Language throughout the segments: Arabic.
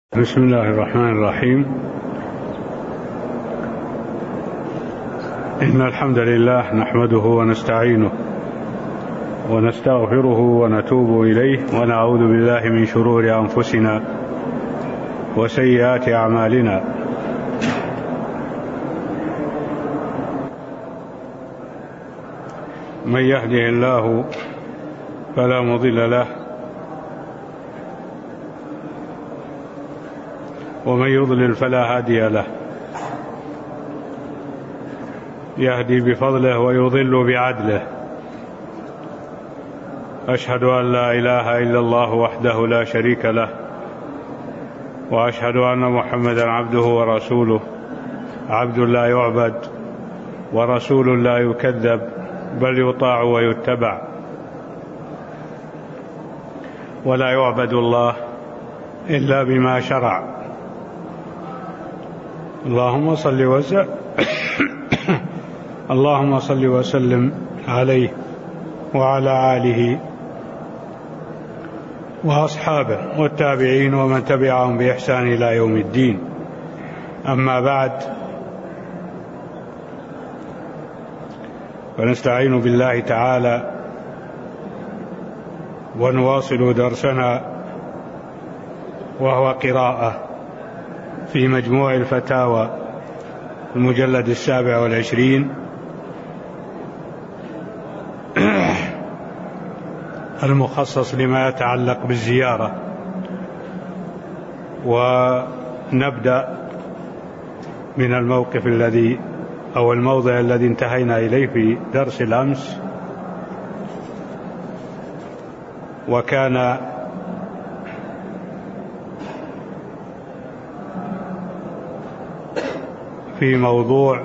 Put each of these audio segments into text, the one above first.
بسم الله الرحمن الرحيم. إن الحمد لله نحمده ونستعينه ونستغفره ونتوب إليه ونعوذ بالله من شرور أنفسنا وسيئات أعمالنا. من يهده الله فلا مضل له ومن يضلل فلا هادي له. يهدي بفضله ويضل بعدله. أشهد أن لا إله إلا الله وحده لا شريك له، وأشهد أن محمدا عبده ورسوله، عبد لا يعبد ورسول لا يكذب، بل يطاع ويتبع، ولا يعبد الله إلا بما شرع. اللهم صل وسلم عليه وعلى آله وأصحابه والتابعين ومن تبعهم بإحسان إلى يوم الدين. أما بعد، فنستعين بالله تعالى ونواصل درسنا، وهو قراءة في مجموع الفتاوى المجلد 27 المخصص لما يتعلق بالزيارة. ونبدأ من الموقف الذي أو الموضع الذي انتهينا إليه في درس الأمس، وكان في موضوع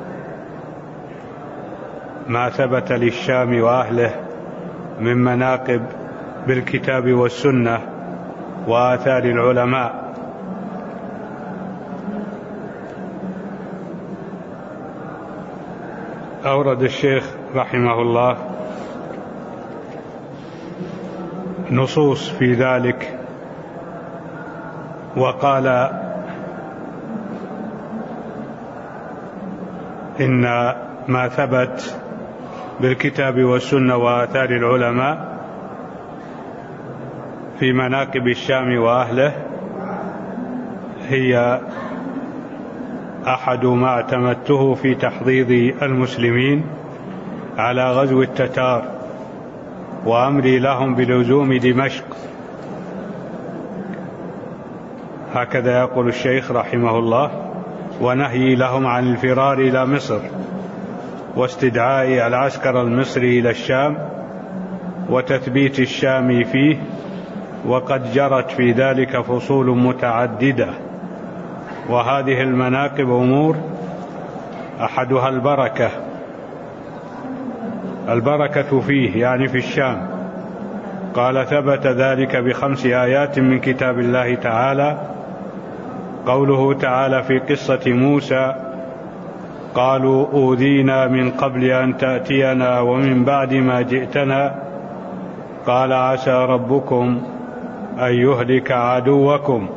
ما ثبت للشام وأهله من مناقب بالكتاب والسنة وآثار العلماء. أورد الشيخ رحمه الله نصوص في ذلك، وقال إن ما ثبت بالكتاب والسنة وآثار العلماء في مناقب الشام وأهله هي أحد ما اعتمدته في تحضيض المسلمين على غزو التتار وأمري لهم بلزوم دمشق. هكذا يقول الشيخ رحمه الله، ونهي لهم عن الفرار إلى مصر واستدعاء العسكر المصري إلى الشام وتثبيت الشام فيه. وقد جرت في ذلك فصول متعددة، وهذه المناقب أمور أحدها البركة فيه، يعني في الشام. قال: ثبت ذلك ب5 آيات من كتاب الله تعالى. قوله تعالى في قصة موسى: قالوا أوذينا من قبل أن تأتينا ومن بعد ما جئتنا، قال: عسى ربكم أن يهلك عدوكم،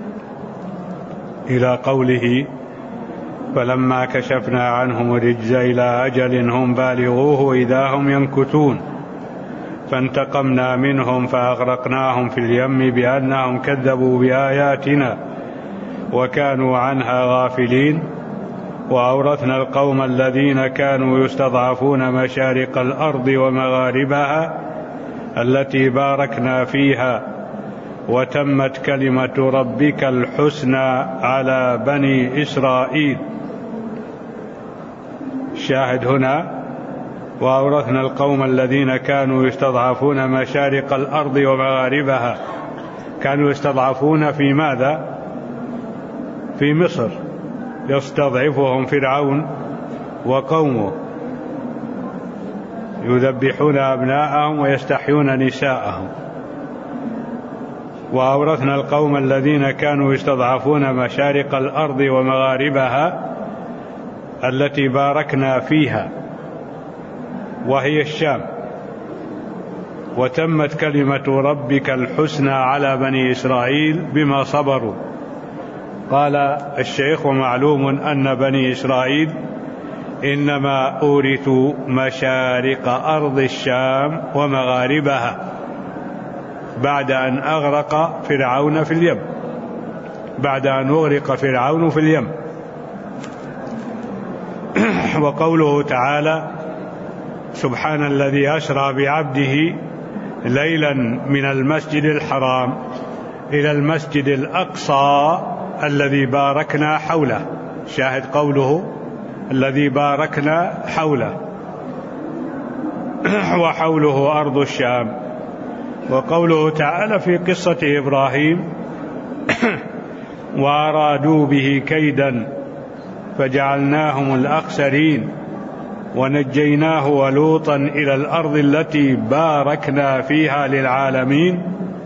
إلى قوله: فلما كشفنا عنهم الرجز إلى أجل هم بالغوه إذا هم ينكثون فانتقمنا منهم فأغرقناهم في اليم بأنهم كذبوا بآياتنا وكانوا عنها غافلين. وأورثنا القوم الذين كانوا يستضعفون مشارق الأرض ومغاربها التي باركنا فيها وتمت كلمة ربك الحسنى على بني إسرائيل. الشاهد هنا: وأورثنا القوم الذين كانوا يستضعفون مشارق الأرض ومغاربها. كانوا يستضعفون في ماذا؟ في مصر، يستضعفهم فرعون وقومه، يذبحون أبناءهم ويستحيون نساءهم. وأورثنا القوم الذين كانوا يستضعفون مشارق الأرض ومغاربها التي باركنا فيها، وهي الشام. وتمت كلمة ربك الحسنى على بني إسرائيل بما صبروا، قال الشيخ: ومعلوم أن بني إسرائيل إنما أورثوا مشارق أرض الشام ومغاربها بعد أن أغرق فرعون في اليم، بعد أن أغرق فرعون في اليم. وقوله تعالى: سبحان الذي أسرى بعبده ليلا من المسجد الحرام إلى المسجد الأقصى الذي باركنا حوله. شاهد قوله الذي باركنا حوله، وحوله أرض الشام. وقوله تعالى في قصة إبراهيم: وأرادوا به كيدا فجعلناهم الأخسرين ونجيناه ولوطا إلى الأرض التي باركنا فيها للعالمين.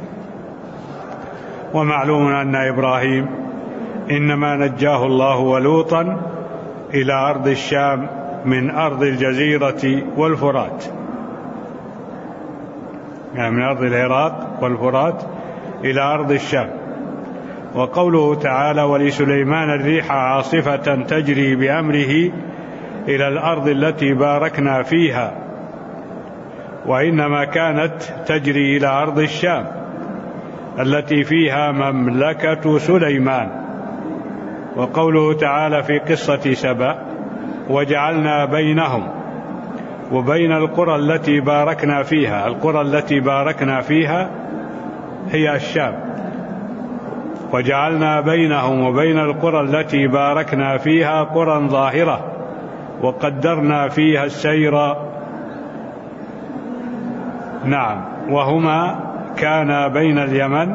ومعلوم أن إبراهيم إنما نجاه الله ولوطا إلى أرض الشام من أرض الجزيرة والفرات، يعني من أرض العراق والفرات إلى أرض الشام. وقوله تعالى: ولسليمان الريح عاصفة تجري بأمره إلى الأرض التي باركنا فيها، وإنما كانت تجري إلى أرض الشام التي فيها مملكة سليمان. وقوله تعالى في قصة سبأ: وجعلنا بينهم وبين القرى التي باركنا فيها. القرى التي باركنا فيها هي الشام. وجعلنا بينهم وبين القرى التي باركنا فيها قرى ظاهرة وقدرنا فيها السير. نعم، وهما كان بين اليمن،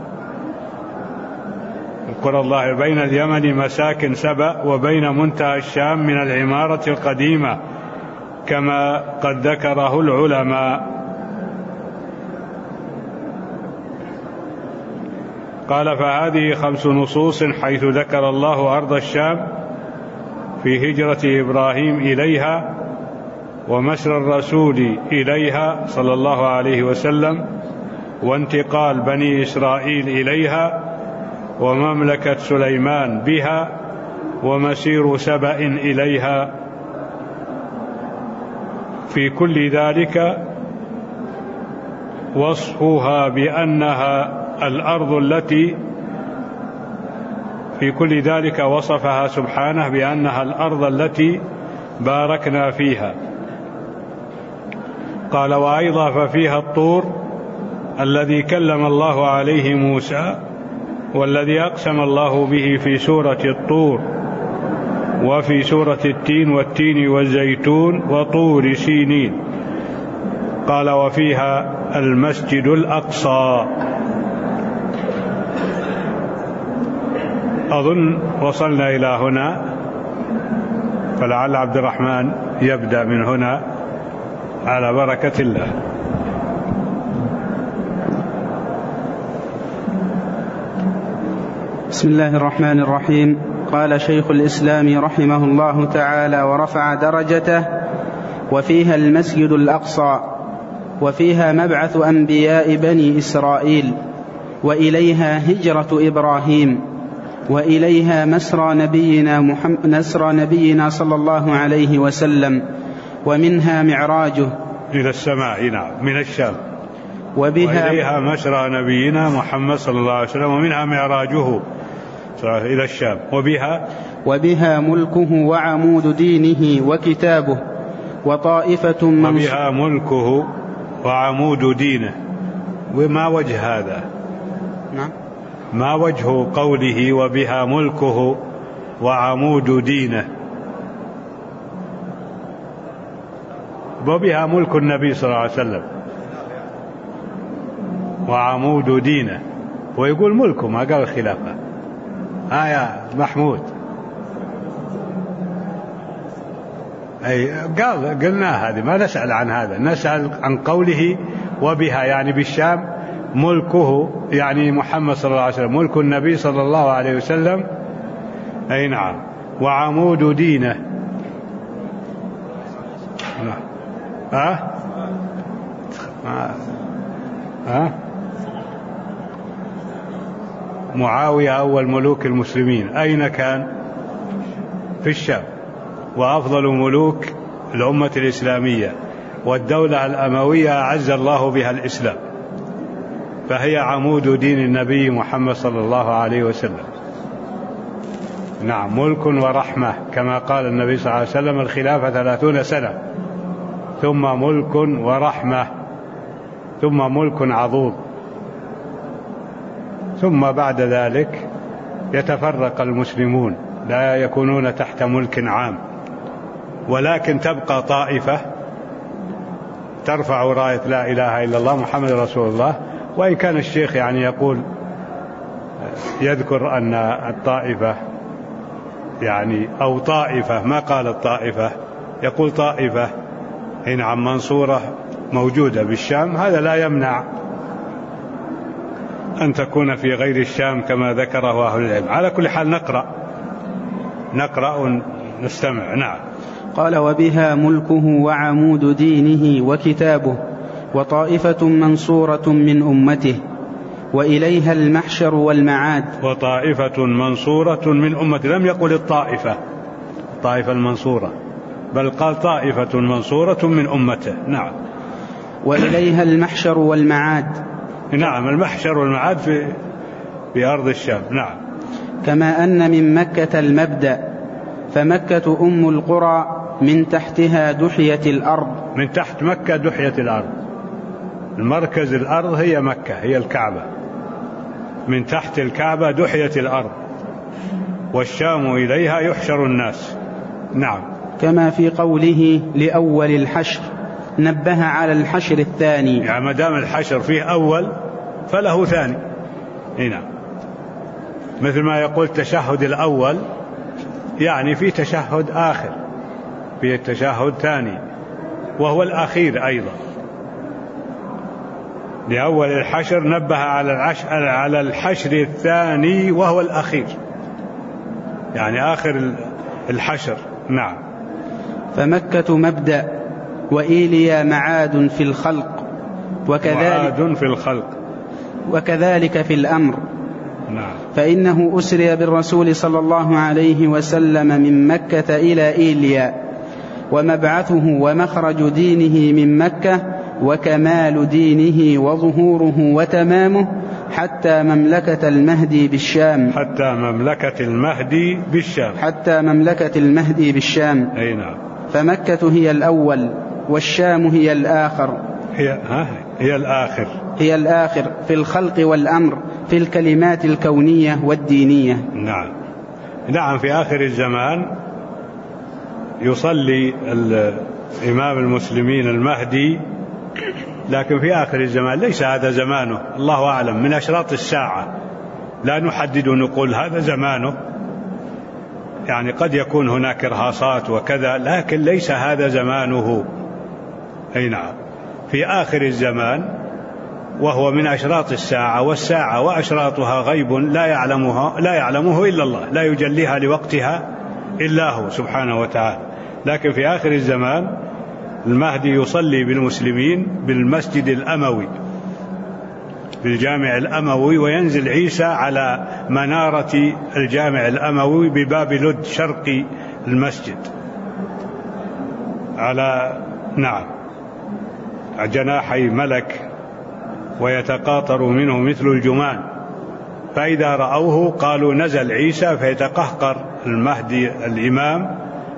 القرى الظاهرة بين اليمن مساكن سبأ وبين منتهى الشام من العمارة القديمة كما قد ذكره العلماء. قال: فهذه 5 نصوص حيث ذكر الله أرض الشام في هجرة إبراهيم إليها ومسر الرسول إليها صلى الله عليه وسلم وانتقال بني إسرائيل إليها ومملكة سليمان بها ومسير سبأ إليها. في كل ذلك وصفها بأنها الأرض التي في كل ذلك وصفها سبحانه بأنها الأرض التي باركنا فيها. قال: وأيضا ففيها الطور الذي كلم الله عليه موسى والذي أقسم الله به في سورة الطور وفي سورة التين والتين والزيتون وطور سينين. قال: وفيها المسجد الأقصى. أظن وصلنا إلى هنا، فلعل عبد الرحمن يبدأ من هنا على بركة الله. بسم الله الرحمن الرحيم. قال شيخ الإسلام رحمه الله تعالى ورفع درجته: وفيها المسجد الأقصى، وفيها مبعث أنبياء بني إسرائيل، وإليها هجرة إبراهيم، وإليها مسرى نبينا صلى الله عليه وسلم، ومنها معراجه إلى السماء، نعم، من الشام. وإليها مسرى نبينا محمد صلى الله عليه وسلم، ومنها معراجه إلى الشام. وبها ملكه وعمود دينه وكتابه، وطائفة وبها ملكه وعمود دينه. وما وجه هذا؟ نعم، ما وجه قوله وبها ملكه وعمود دينه؟ وبها ملك النبي صلى الله عليه وسلم وعمود دينه، ويقول ملكه، ما قال الخلافة. يا محمود، أي قلنا هذه، ما نسأل عن هذا، نسأل عن قوله وبها، يعني بالشام ملكه، يعني محمد صلى الله عليه وسلم، ملك النبي صلى الله عليه وسلم. أي نعم. وعمود دينه. معاوية أول ملوك المسلمين أين كان؟ في الشام، وأفضل ملوك الأمة الإسلامية، والدولة الأموية أعز الله بها الإسلام، فهي عمود دين النبي محمد صلى الله عليه وسلم. نعم، ملك ورحمة كما قال النبي صلى الله عليه وسلم: الخلافة 30 سنة ثم ملك ورحمة ثم ملك عضوض، ثم بعد ذلك يتفرق المسلمون لا يكونون تحت ملك عام، ولكن تبقى طائفة ترفع راية لا إله إلا الله محمد رسول الله. وإن كان الشيخ يعني يذكر أن الطائفة يعني أو طائفة، ما قال الطائفة، يقول طائفة نعم منصورة موجودة بالشام، هذا لا يمنع أن تكون في غير الشام كما ذكره أهل العلم. على كل حال نقرأ ونستمع. نعم. قال: وبها ملكه وعمود دينه وكتابه، وطائفة منصورة من أمته، وإليها المحشر والمعاد. وطائفة منصورة من أمته، لم يقل الطائفة المنصورة، بل قال طائفة منصورة من أمته. نعم. وإليها المحشر والمعاد. نعم، المحشر والمعاد في أرض الشام. نعم. كما أن من مكة المبدأ، فمكة أم القرى، من تحتها دحية الأرض. من تحت مكة دحية الأرض، المركز الأرض هي مكة، هي الكعبة، من تحت الكعبة دحية الأرض، والشام إليها يحشر الناس. نعم. كما في قوله: لأول الحشر، نبه على الحشر الثاني، يعني ما دام الحشر فيه أول فله ثاني. هنا مثل ما يقول التشهد الأول، يعني في تشهد آخر، في التشهد ثاني وهو الأخير أيضا. لأول الحشر نبه على الحشر الثاني وهو الأخير، يعني آخر الحشر. نعم. فمكة مبدأ، وإيليا معاد في الخلق، وكذلك في الأمر. نعم. فإنه أسري بالرسول صلى الله عليه وسلم من مكة إلى إيليا، ومبعثه ومخرج دينه من مكة، وكمال دينه وظهوره وتمامه حتى مملكة المهدي بالشام. حتى مملكة المهدي بالشام. أي نعم. فمكة هي الأول، والشام هي الآخر. هي الآخر في الخلق والأمر، في الكلمات الكونية والدينية. نعم. في آخر الزمان يصلي الإمام المسلمين المهدي، لكن في آخر الزمان ليس هذا زمانه، الله أعلم، من أشراط الساعة، لا نحدد ونقول هذا زمانه، يعني قد يكون هناك إرهاصات وكذا، لكن ليس هذا زمانه. أي نعم. في آخر الزمان، وهو من أشراط الساعة، والساعة وأشراطها غيب لا يعلمه إلا الله، لا يجليها لوقتها إلا هو سبحانه وتعالى. لكن في آخر الزمان المهدي يصلي بالمسلمين بالمسجد الأموي، بالجامع الأموي، وينزل عيسى على منارة الجامع الأموي بباب لد شرقي المسجد، على جناحي ملك، ويتقاطر منه مثل الجمان، فإذا رأوه قالوا نزل عيسى، فيتقهقر المهدي الإمام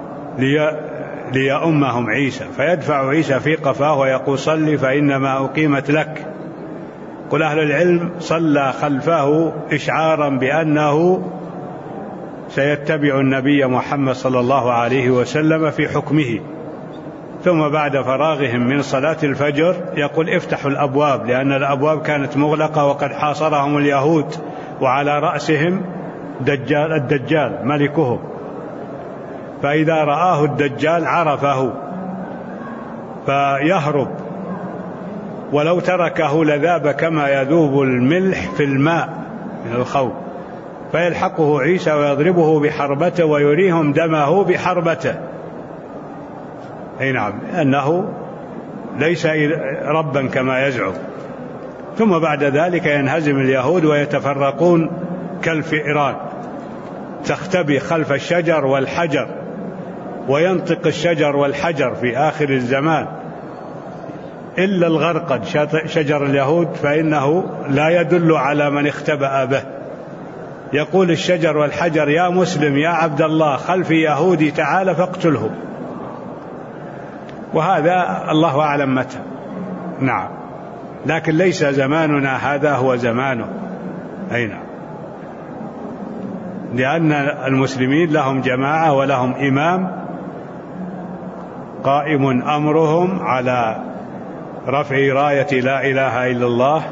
ليأمهم عيسى، فيدفع عيسى في قفاه ويقول: صل فإنما أقيمت لك. قل أهل العلم صلى خلفه إشعارا بأنه سيتبع النبي محمد صلى الله عليه وسلم في حكمه. ثم بعد فراغهم من صلاة الفجر يقول: افتحوا الأبواب، لأن الأبواب كانت مغلقة وقد حاصرهم اليهود، وعلى رأسهم الدجال ملكهم، فإذا رآه الدجال عرفه فيهرب، ولو تركه لذاب كما يذوب الملح في الماء من الخوف، فيلحقه عيسى ويضربه بحربته ويريهم دمه بحربته. أي نعم، أنه ليس ربا كما يزعم. ثم بعد ذلك ينهزم اليهود ويتفرقون كالفئران تختبي خلف الشجر والحجر، وينطق الشجر والحجر في آخر الزمان، إلا الغرقد شجر اليهود فإنه لا يدل على من اختبأ به. يقول الشجر والحجر: يا مسلم يا عبد الله خلفي يهودي تعال فاقتله. وهذا الله أعلم متى. نعم، لكن ليس زماننا هذا هو زمانه. أي نعم، لأن المسلمين لهم جماعة ولهم إمام قائم أمرهم على رفع راية لا إله إلا الله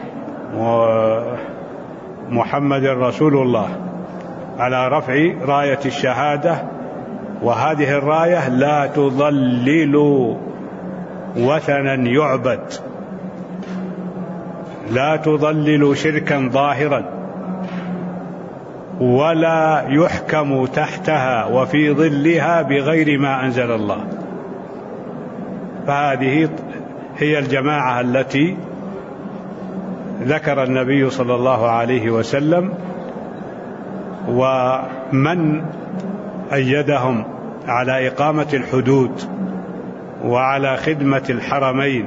ومحمد رسول الله، على رفع راية الشهادة. وهذه الراية لا تضلل وثنا يعبد، لا تضلل شركا ظاهرا، ولا يحكم تحتها وفي ظلها بغير ما أنزل الله. فهذه هي الجماعة التي ذكر النبي صلى الله عليه وسلم، ومن أيدهم على إقامة الحدود وعلى خدمة الحرمين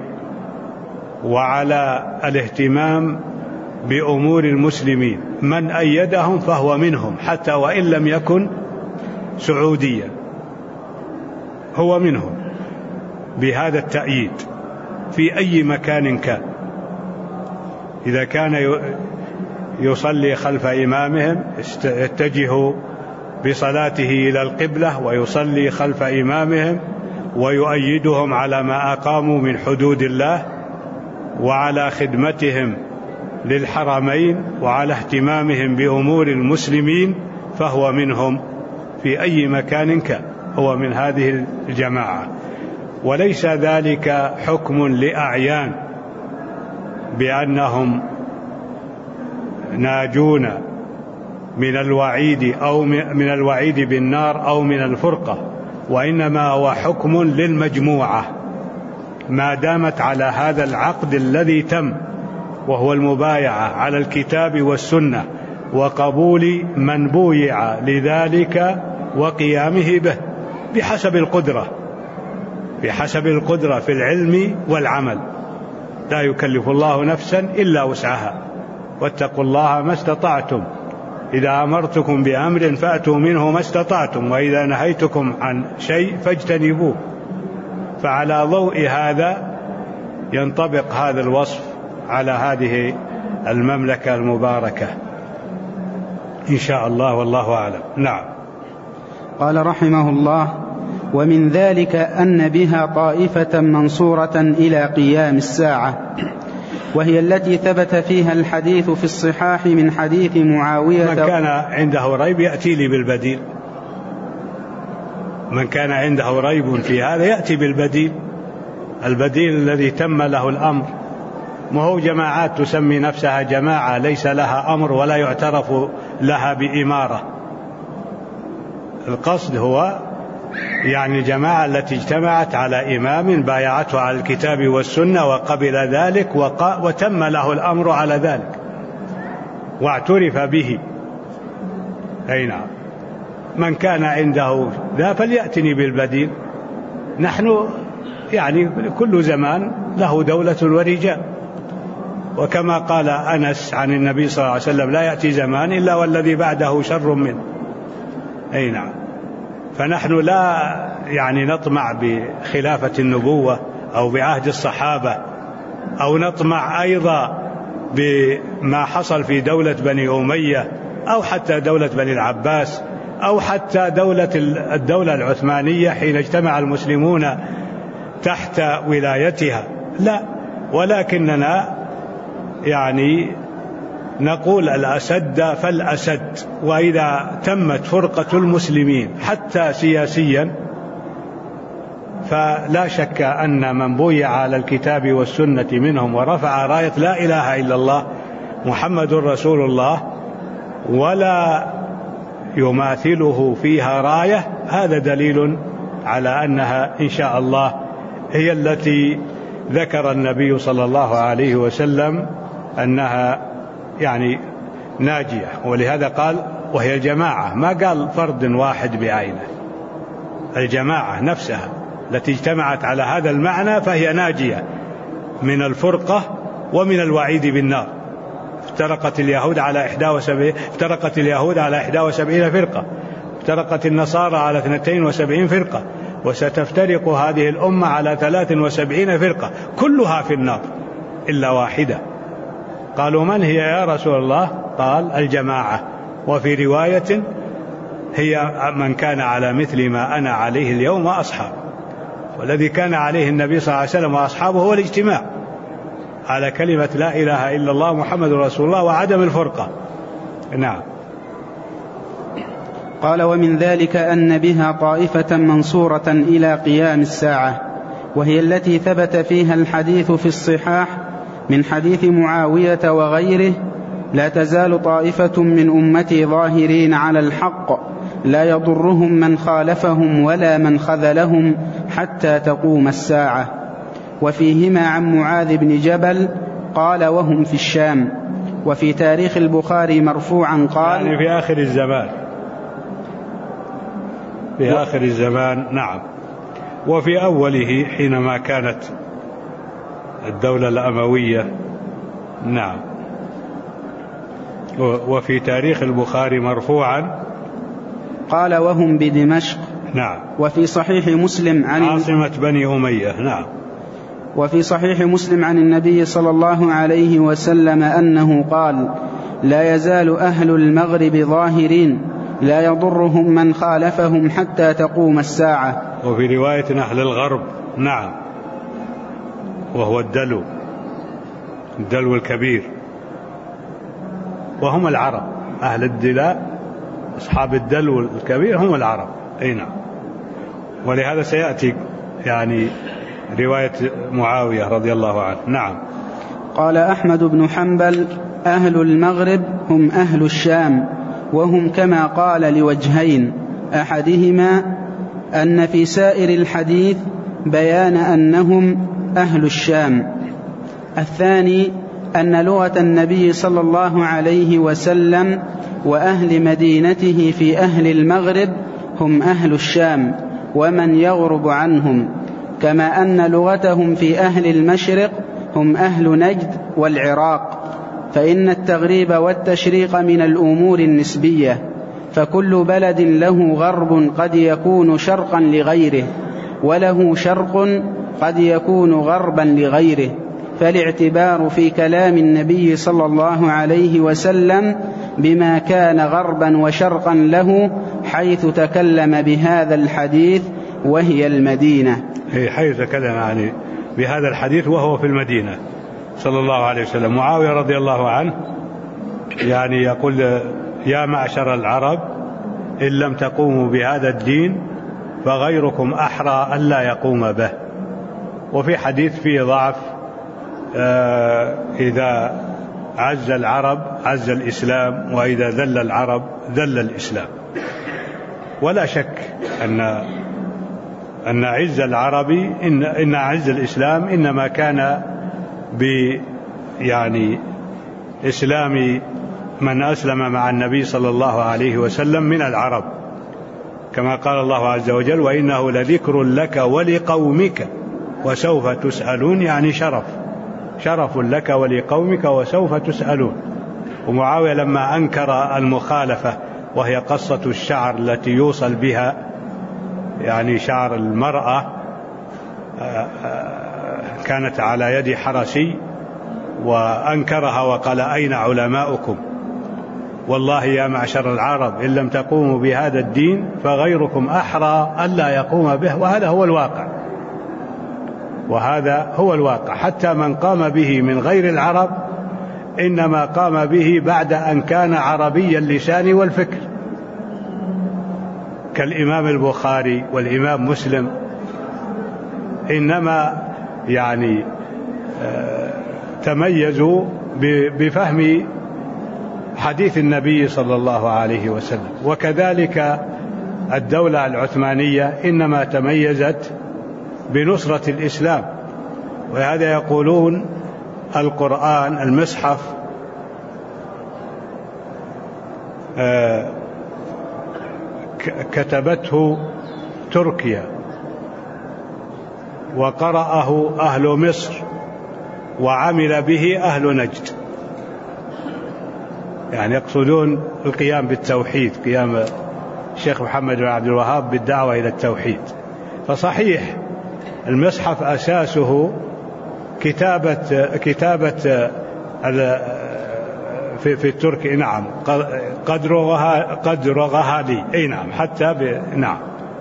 وعلى الاهتمام بأمور المسلمين، من أيدهم فهو منهم، حتى وإن لم يكن سعوديا هو منهم بهذا التأييد في أي مكان كان. إذا كان يصلي خلف إمامهم يتجه بصلاته إلى القبلة ويصلي خلف إمامهم ويؤيدهم على ما أقاموا من حدود الله وعلى خدمتهم للحرمين وعلى اهتمامهم بأمور المسلمين، فهو منهم في أي مكان كان، هو من هذه الجماعة. وليس ذلك حكم لأعيان بأنهم ناجون من الوعيد أو من الوعيد بالنار أو من الفرقة، وإنما هو حكم للمجموعة ما دامت على هذا العقد الذي تم، وهو المبايعة على الكتاب والسنة وقبول من بويع لذلك وقيامه به بحسب القدرة في العلم والعمل. لا يكلف الله نفسا إلا وسعها، واتقوا الله ما استطعتم، إذا أمرتكم بأمر فأتوا منه ما استطعتم، وإذا نهيتكم عن شيء فاجتنبوه. فعلى ضوء هذا ينطبق هذا الوصف على هذه المملكة المباركة إن شاء الله، والله أعلم. نعم. قال رحمه الله: ومن ذلك أن بها طائفة منصورة إلى قيام الساعة، وهي التي ثبت فيها الحديث في الصحاح من حديث معاوية. من كان عنده ريب يأتي لي بالبديل، من كان عنده ريب في هذا يأتي بالبديل، البديل الذي تم له الأمر. ما هو جماعات تسمي نفسها جماعة ليس لها أمر ولا يعترف لها بإمارة. القصد هو يعني الجماعة التي اجتمعت على إمام بايعته على الكتاب والسنة وقبل ذلك وتم له الأمر على ذلك واعترف به. أي نعم. من كان عنده ذا فليأتني بالبديل. نحن يعني كل زمان له دولة ورجال، وكما قال أنس عن النبي صلى الله عليه وسلم: لا يأتي زمان إلا والذي بعده شر منه. أي نعم. فنحن لا يعني نطمع بخلافة النبوة أو بعهد الصحابة، أو نطمع أيضا بما حصل في دولة بني أمية أو حتى دولة بني العباس أو حتى الدولة العثمانية حين اجتمع المسلمون تحت ولايتها، لا، ولكننا يعني نقول الأسد فالأسد. وإذا تمت فرقة المسلمين حتى سياسيا فلا شك أن من بويع على الكتاب والسنة منهم ورفع راية لا إله إلا الله محمد رسول الله ولا يماثله فيها راية، هذا دليل على أنها إن شاء الله هي التي ذكر النبي صلى الله عليه وسلم أنها يعني ناجية. ولهذا قال وهي الجماعة، ما قال فرد واحد بعينه، الجماعة نفسها التي اجتمعت على هذا المعنى فهي ناجية من الفرقة ومن الوعيد بالنار. افترقت اليهود على 71 فرقة، افترقت النصارى على 72 فرقة، وستفترق هذه الأمة على 73 فرقة كلها في النار إلا واحدة. قالوا من هي يا رسول الله؟ قال الجماعة، وفي رواية هي من كان على مثل ما أنا عليه اليوم وأصحاب. والذي كان عليه النبي صلى الله عليه وسلم وأصحابه هو الاجتماع على كلمة لا إله إلا الله محمد رسول الله وعدم الفرقة. نعم. قال ومن ذلك أن بها طائفة منصورة إلى قيام الساعة، وهي التي ثبت فيها الحديث في الصحاح من حديث معاوية وغيره: لا تزال طائفة من أمتي ظاهرين على الحق لا يضرهم من خالفهم ولا من خذلهم حتى تقوم الساعة. وفيهما عن معاذ بن جبل قال وهم في الشام. وفي تاريخ البخاري مرفوعا قال يعني في آخر الزمان، في آخر الزمان. نعم. وفي أوله حينما كانت الدولة الأموية. نعم. وفي تاريخ البخاري مرفوعا قال وهم بدمشق. نعم. وفي صحيح مسلم عن عاصمة بني أمية. نعم. وفي صحيح مسلم عن النبي صلى الله عليه وسلم أنه قال: لا يزال أهل المغرب ظاهرين لا يضرهم من خالفهم حتى تقوم الساعة. وفي رواية أهل الغرب. نعم. وهو الدلو الكبير، وهم العرب. أهل الدلاء أصحاب الدلو الكبير هم العرب. أي نعم. ولهذا سيأتي يعني رواية معاوية رضي الله عنه. نعم. قال أحمد بن حنبل: أهل المغرب هم أهل الشام، وهم كما قال لوجهين: أحدهما أن في سائر الحديث بيان أنهم أهل الشام، الثاني أن لغة النبي صلى الله عليه وسلم وأهل مدينته في أهل المغرب هم أهل الشام ومن يغرب عنهم، كما أن لغتهم في أهل المشرق هم أهل نجد والعراق. فإن التغريب والتشريق من الأمور النسبية، فكل بلد له غرب قد يكون شرقا لغيره، وله شرق قد يكون غربا لغيره. فالاعتبار في كلام النبي صلى الله عليه وسلم بما كان غربا وشرقا له حيث تكلم بهذا الحديث وهي المدينة. حيث تكلم يعني بهذا الحديث وهو في المدينة صلى الله عليه وسلم. معاوية رضي الله عنه يعني يقول: يا معشر العرب إن لم تقوموا بهذا الدين فغيركم أحرى ألا يقوم به. وفي حديث فيه ضعف: إذا عز العرب عز الإسلام، وإذا ذل العرب ذل الإسلام. ولا شك أن عز العرب إن عز الإسلام إنما كان يعني إسلام من أسلم مع النبي صلى الله عليه وسلم من العرب، كما قال الله عز وجل: وإنه لذكر لك ولقومك وسوف تسألون. يعني شرف لك ولقومك وسوف تسألون. ومعاوية لما أنكر المخالفة، وهي قصة الشعر التي يوصل بها يعني شعر المرأة، كانت على يد حرسي، وأنكرها وقال: أين علماؤكم؟ والله يا معشر العرب إن لم تقوموا بهذا الدين فغيركم أحرى ألا يقوم به. وهذا هو الواقع. حتى من قام به من غير العرب إنما قام به بعد أن كان عربي اللسان والفكر، كالإمام البخاري والإمام مسلم، إنما يعني تميزوا بفهم حديث النبي صلى الله عليه وسلم. وكذلك الدولة العثمانية إنما تميزت بنصرة الإسلام. وهذا يقولون القرآن المصحف كتبته تركيا وقرأه أهل مصر وعمل به أهل نجد، يعني يقصدون القيام بالتوحيد، قيام الشيخ محمد بن عبد الوهاب بالدعوة إلى التوحيد. فصحيح المصحف أساسه كتابة في التركي، نعم، قد رغها لي، أي نعم، حتى نعم،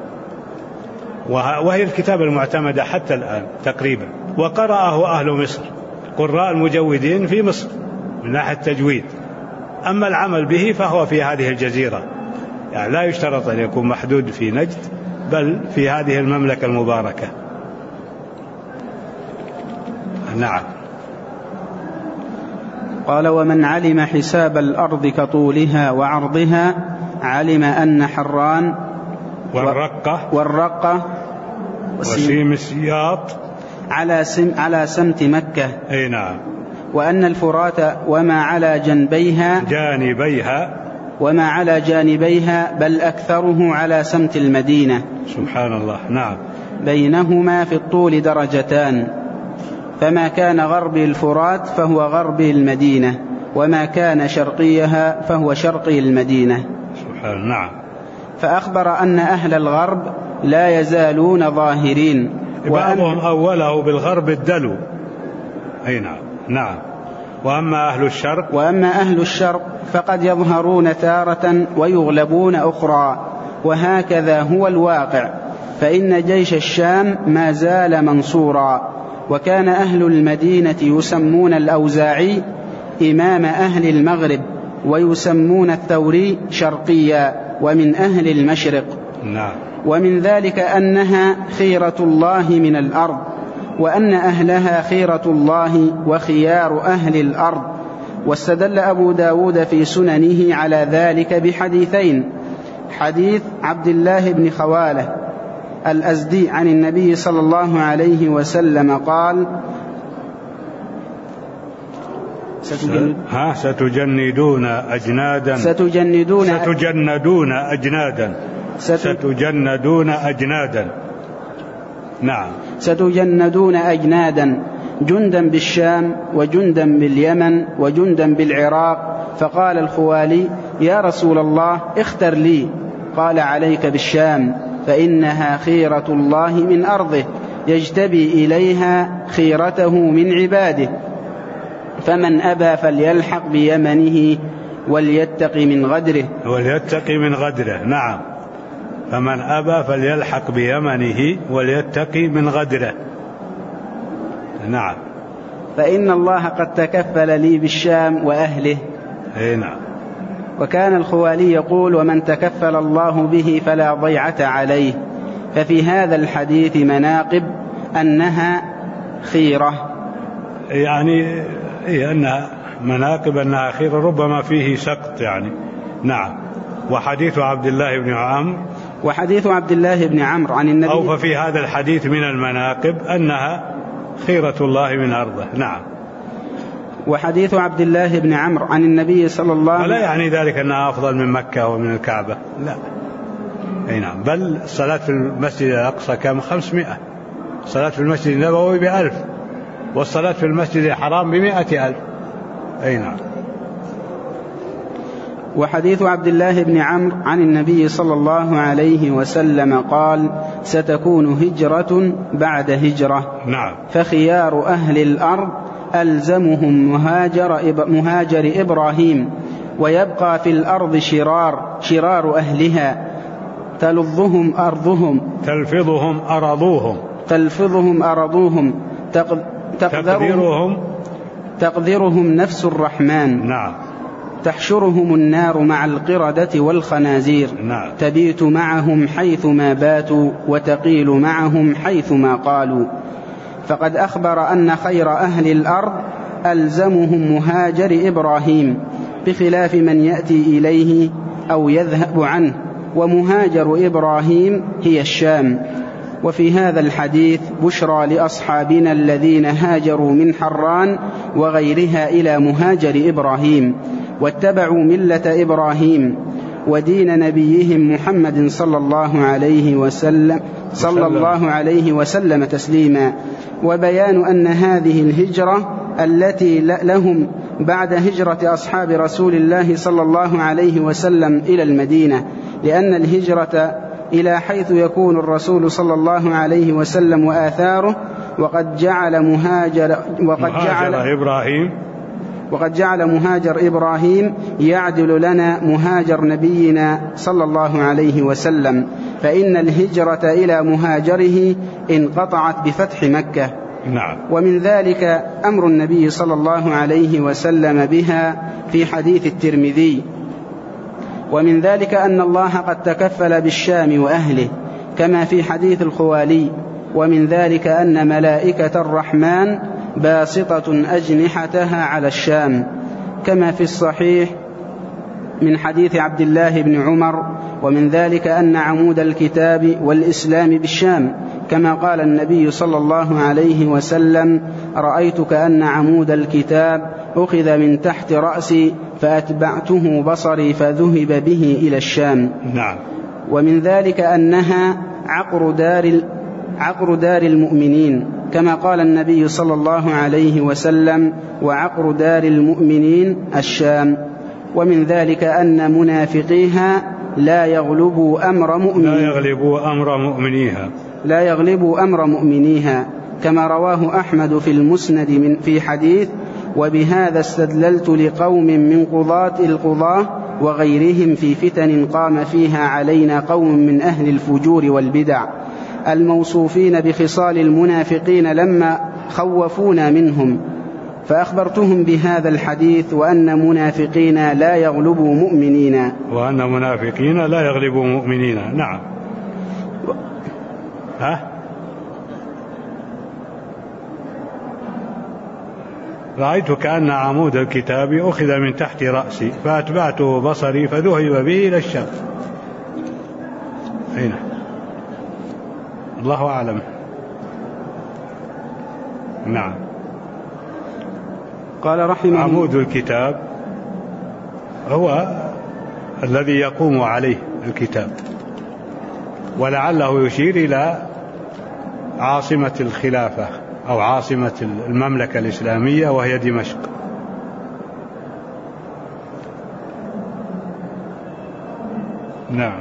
وهي الكتابة المعتمدة حتى الآن تقريبا. وقرأه أهل مصر، قراء المجودين في مصر من ناحية التجويد. أما العمل به فهو في هذه الجزيرة، يعني لا يشترط أن يكون محدود في نجد، بل في هذه المملكة المباركة. نعم. قال: ومن علم حساب الأرض كطولها وعرضها علم أن حران والرقة وسيم السياط على سمت مكة، أي نعم، وأن الفرات وما على جانبيها بل أكثره على سمت المدينة. سبحان الله. نعم. بينهما في الطول درجتان، فما كان غربي الفرات فهو غربي المدينة، وما كان شرقيها فهو شرقي المدينة. سبحان الله. نعم. فأخبر أن أهل الغرب لا يزالون ظاهرين، بعضهم أوله بالغرب الدلو، أي نعم. نعم. وأما أهل الشرق فقد يظهرون تارة ويغلبون أخرى، وهكذا هو الواقع. فإن جيش الشام ما زال منصورا، وكان أهل المدينة يسمون الأوزاعي إمام أهل المغرب، ويسمون الثوري شرقيا ومن أهل المشرق. نعم. ومن ذلك أنها خيرة الله من الأرض، وأن أهلها خيرة الله وخيار أهل الأرض. واستدل أبو داود في سننه على ذلك بحديثين: حديث عبد الله بن خوالة الأزدي عن النبي صلى الله عليه وسلم قال: ستجندون أجنادا. نعم. ستجندون أجنادا، جندا بالشام وجندا باليمن وجندا بالعراق. فقال الخوالي: يا رسول الله اختر لي. قال: عليك بالشام، فإنها خيرة الله من أرضه، يجتبي إليها خيرته من عباده. فمن أبى فليلحق بيمنه وليتقي من غدره. نعم. فمن أبى فليلحق بيمنه وليتقي من غدره. نعم. فإن الله قد تكفل لي بالشام وأهله. أي نعم. وكان الخوالي يقول: ومن تكفل الله به فلا ضيعة عليه. ففي هذا الحديث مناقب أنها خيرة، يعني أنها مناقب أنها خيرة، ربما فيه سقط يعني. نعم. وحديث عبد الله بن عمرو عن النبي، أو ففي هذا الحديث من المناقب أنها خيرة الله من أرضه. نعم. وحديث عبد الله بن عمرو عن النبي صلى الله عليه وسلم، ولا يعني ذلك أنها أفضل من مكة ومن الكعبة، لا. أي نعم. بل الصلاة في المسجد الأقصى كم 500، الصلاة في المسجد النبوي 1000، والصلاة في المسجد الحرام 100,000. أي نعم. وحديث عبد الله بن عمرو عن النبي صلى الله عليه وسلم قال: ستكون هجرة بعد هجرة. نعم. فخيار أهل الأرض ألزمهم مهاجر إبراهيم، ويبقى في الأرض شرار أهلها تلفظهم أرضوهم تقدرهم نفس الرحمن. نعم. تحشرهم النار مع القردة والخنازير. نعم. تبيت معهم حيثما باتوا وتقيل معهم حيثما قالوا. فقد أخبر أن خير أهل الأرض ألزمهم مهاجر إبراهيم، بخلاف من يأتي إليه أو يذهب عنه، ومهاجر إبراهيم هي الشام. وفي هذا الحديث بشرى لأصحابنا الذين هاجروا من حران وغيرها إلى مهاجر إبراهيم، واتبعوا ملة إبراهيم ودين نبيهم محمد صلى الله عليه وسلم تسليما. وبيان أن هذه الهجرة التي لهم بعد هجرة أصحاب رسول الله صلى الله عليه وسلم إلى المدينة، لأن الهجرة إلى حيث يكون الرسول صلى الله عليه وسلم وآثاره وقد جعل مهاجر إبراهيم يعدل لنا مهاجر نبينا صلى الله عليه وسلم، فإن الهجرة إلى مهاجره انقطعت بفتح مكة. نعم. ومن ذلك أمر النبي صلى الله عليه وسلم بها في حديث الترمذي. ومن ذلك أن الله قد تكفل بالشام وأهله كما في حديث الخوالي. ومن ذلك أن ملائكة الرحمن باسطة أجنحتها على الشام كما في الصحيح من حديث عبد الله بن عمر. ومن ذلك أن عمود الكتاب والإسلام بالشام كما قال النبي صلى الله عليه وسلم: رأيت كأن عمود الكتاب أخذ من تحت رأسي فأتبعته بصري فذهب به إلى الشام. نعم. ومن ذلك أنها عقر دار المؤمنين كما قال النبي صلى الله عليه وسلم: وعقر دار المؤمنين الشام. ومن ذلك أن منافقيها لا يغلبوا أمر مؤمنيها كما رواه أحمد في المسند في حديث: وبهذا استدللت لقوم من قضاة القضاة وغيرهم في فتن قام فيها علينا قوم من أهل الفجور والبدع الموصوفين بخصال المنافقين لما خوفونا منهم، فأخبرتهم بهذا الحديث وأن منافقين لا يغلبوا مؤمنين. نعم. رأيت كأن عمود الكتاب أخذ من تحت رأسي فأتبعته بصري فذهب به إلى الشام. هنا الله أعلم. نعم. قال رحمه عمود الكتاب هو الذي يقوم عليه الكتاب، ولعله يشير إلى عاصمة الخلافة أو عاصمة المملكة الإسلامية وهي دمشق. نعم.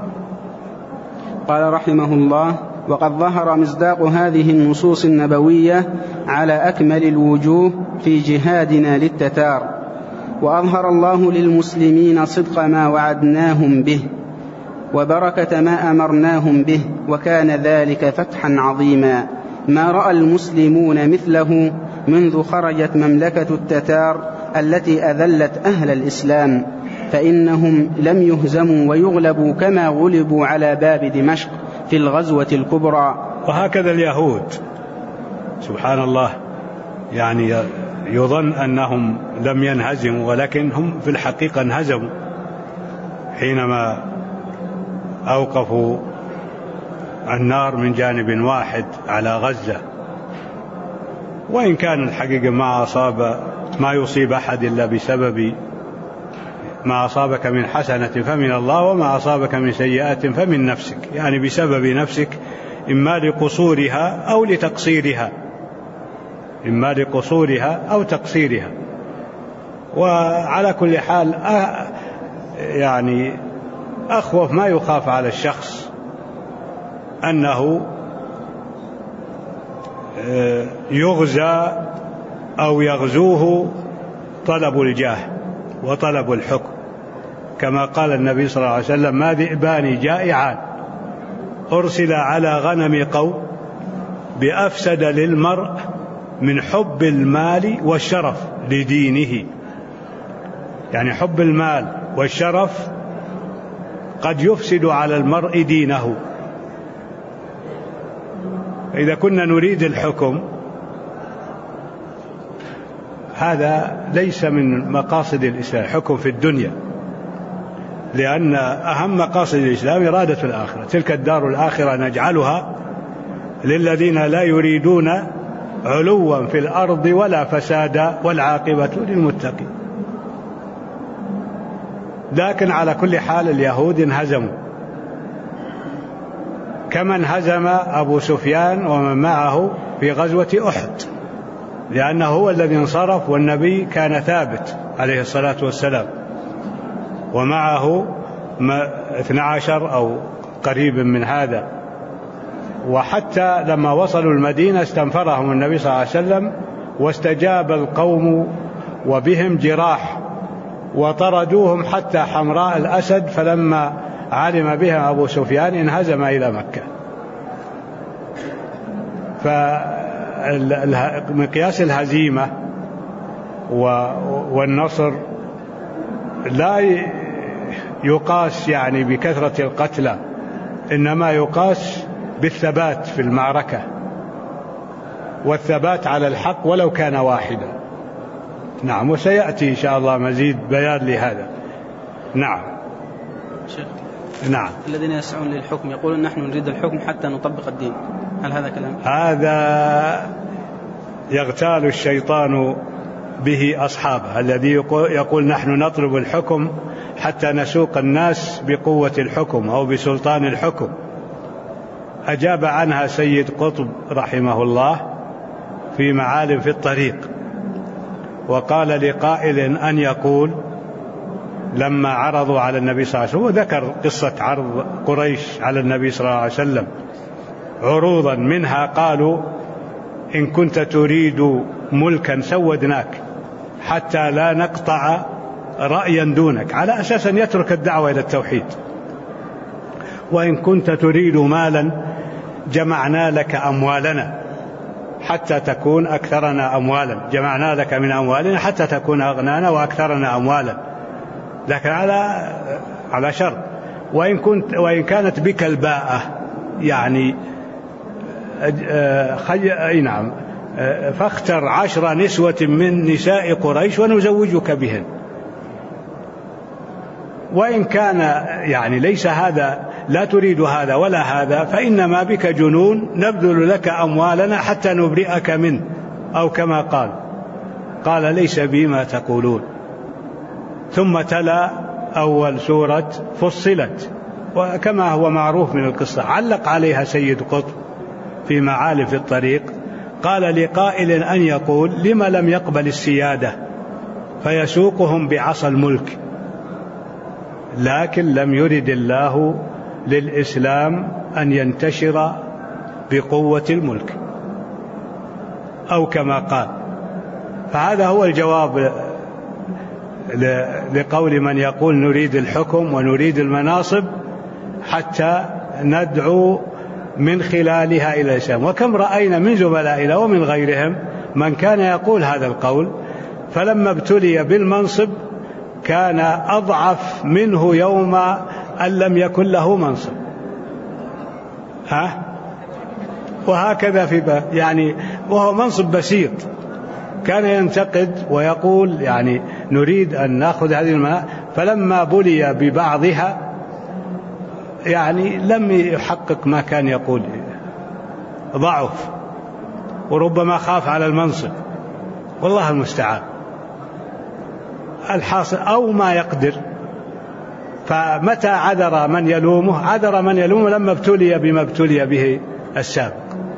قال رحمه الله: وقد ظهر مصداق هذه النصوص النبوية على أكمل الوجوه في جهادنا للتتار، وأظهر الله للمسلمين صدق ما وعدناهم به وبركة ما أمرناهم به، وكان ذلك فتحا عظيما ما رأى المسلمون مثله منذ خرجت مملكة التتار التي أذلت أهل الإسلام، فإنهم لم يهزموا ويغلبوا كما غلبوا على باب دمشق في الغزوة الكبرى. وهكذا اليهود سبحان الله، يعني يظن أنهم لم ينهزموا ولكن هم في الحقيقة انهزموا حينما أوقفوا النار من جانب واحد على غزة، وإن كان الحقيقة ما يصيب أحد إلا بسبب ما أصابك من حسنة فمن الله وما أصابك من سيئات فمن نفسك، يعني بسبب نفسك، إما لقصورها أو تقصيرها. وعلى كل حال يعني أخوف ما يخاف على الشخص أنه يغزى أو يغزوه طلب الجاه وطلب الحكم، كما قال النبي صلى الله عليه وسلم: ما ذئبان جائعان أرسل على غنم قوم بأفسد للمرء من حب المال والشرف لدينه. يعني حب المال والشرف قد يفسد على المرء دينه. إذا كنا نريد الحكم، هذا ليس من مقاصد الإسلام، حكم في الدنيا، لأن أهم مقاصد الإسلام إرادة الآخرة. تلك الدار الآخرة نجعلها للذين لا يريدون علوا في الأرض ولا فسادا والعاقبة للمتقين. لكن على كل حال اليهود انهزموا، كما انهزم أبو سفيان ومن معه في غزوة أحد، لأنه هو الذي انصرف والنبي كان ثابت عليه الصلاة والسلام، ومعه 12 أو قريب من هذا. وحتى لما وصلوا المدينة استنفرهم النبي صلى الله عليه وسلم، واستجاب القوم وبهم جراح، وطردوهم حتى حمراء الأسد، فلما علم بهم أبو سفيان انهزم إلى مكة. فمقياس الهزيمة والنصر لا يقاس يعني بكثرة القتلى، إنما يقاس بالثبات في المعركة والثبات على الحق ولو كان واحدا. نعم، وسيأتي إن شاء الله مزيد بيان لهذا. نعم شيخ. نعم. الذين يسعون للحكم يقولون نحن نريد الحكم حتى نطبق الدين، هل هذا كلام؟ هذا يغتال الشيطان به أصحابه، الذي يقول نحن نطلب الحكم حتى نسوق الناس بقوة الحكم أو بسلطان الحكم. أجاب عنها سيد قطب رحمه الله في معالم في الطريق، وقال لقائل أن يقول لما عرضوا على النبي صلى الله عليه وسلم، وذكر قصة عرض قريش على النبي صلى الله عليه وسلم عروضا، منها قالوا إن كنت تريد ملكا سودناك حتى لا نقطع رأيا دونك، على أساس أن يترك الدعوة إلى التوحيد. وإن كنت تريد مالا جمعنا لك أموالنا حتى تكون أكثرنا أموالا، جمعنا لك من أموالنا حتى تكون أغنانا وأكثرنا أموالا، لكن على شرط وإن كانت بك الباءة، يعني نعم فاختر 10 نسوة من نساء قريش ونزوجك بهن. وإن كان يعني ليس هذا، لا تريد هذا ولا هذا، فإنما بك جنون نبذل لك أموالنا حتى نبرئك منه، أو كما قال ليس بي ما تقولون. ثم تلا أول سورة فصلت، وكما هو معروف من القصة علق عليها سيد قطب في معالم في الطريق، قال لقائل أن يقول لما لم يقبل السيادة فيسوقهم بعصا الملك، لكن لم يرد الله للإسلام أن ينتشر بقوة الملك، أو كما قال. فهذا هو الجواب لقول من يقول نريد الحكم ونريد المناصب حتى ندعو من خلالها إلى الإسلام. وكم رأينا من زملائنا ومن غيرهم من كان يقول هذا القول، فلما ابتلي بالمنصب كان أضعف منه يوم أن لم يكن له منصب. وهكذا في يعني وهو منصب بسيط كان ينتقد ويقول يعني نريد أن نأخذ هذه المناصب، فلما بلي ببعضها يعني لم يحقق ما كان يقول، ضعف وربما خاف على المنصب، والله المستعان. الحاصل أو ما يقدر. فمتى عذر من يلومه؟ عذر من يلومه لما ابتلي بما ابتلي به السابق،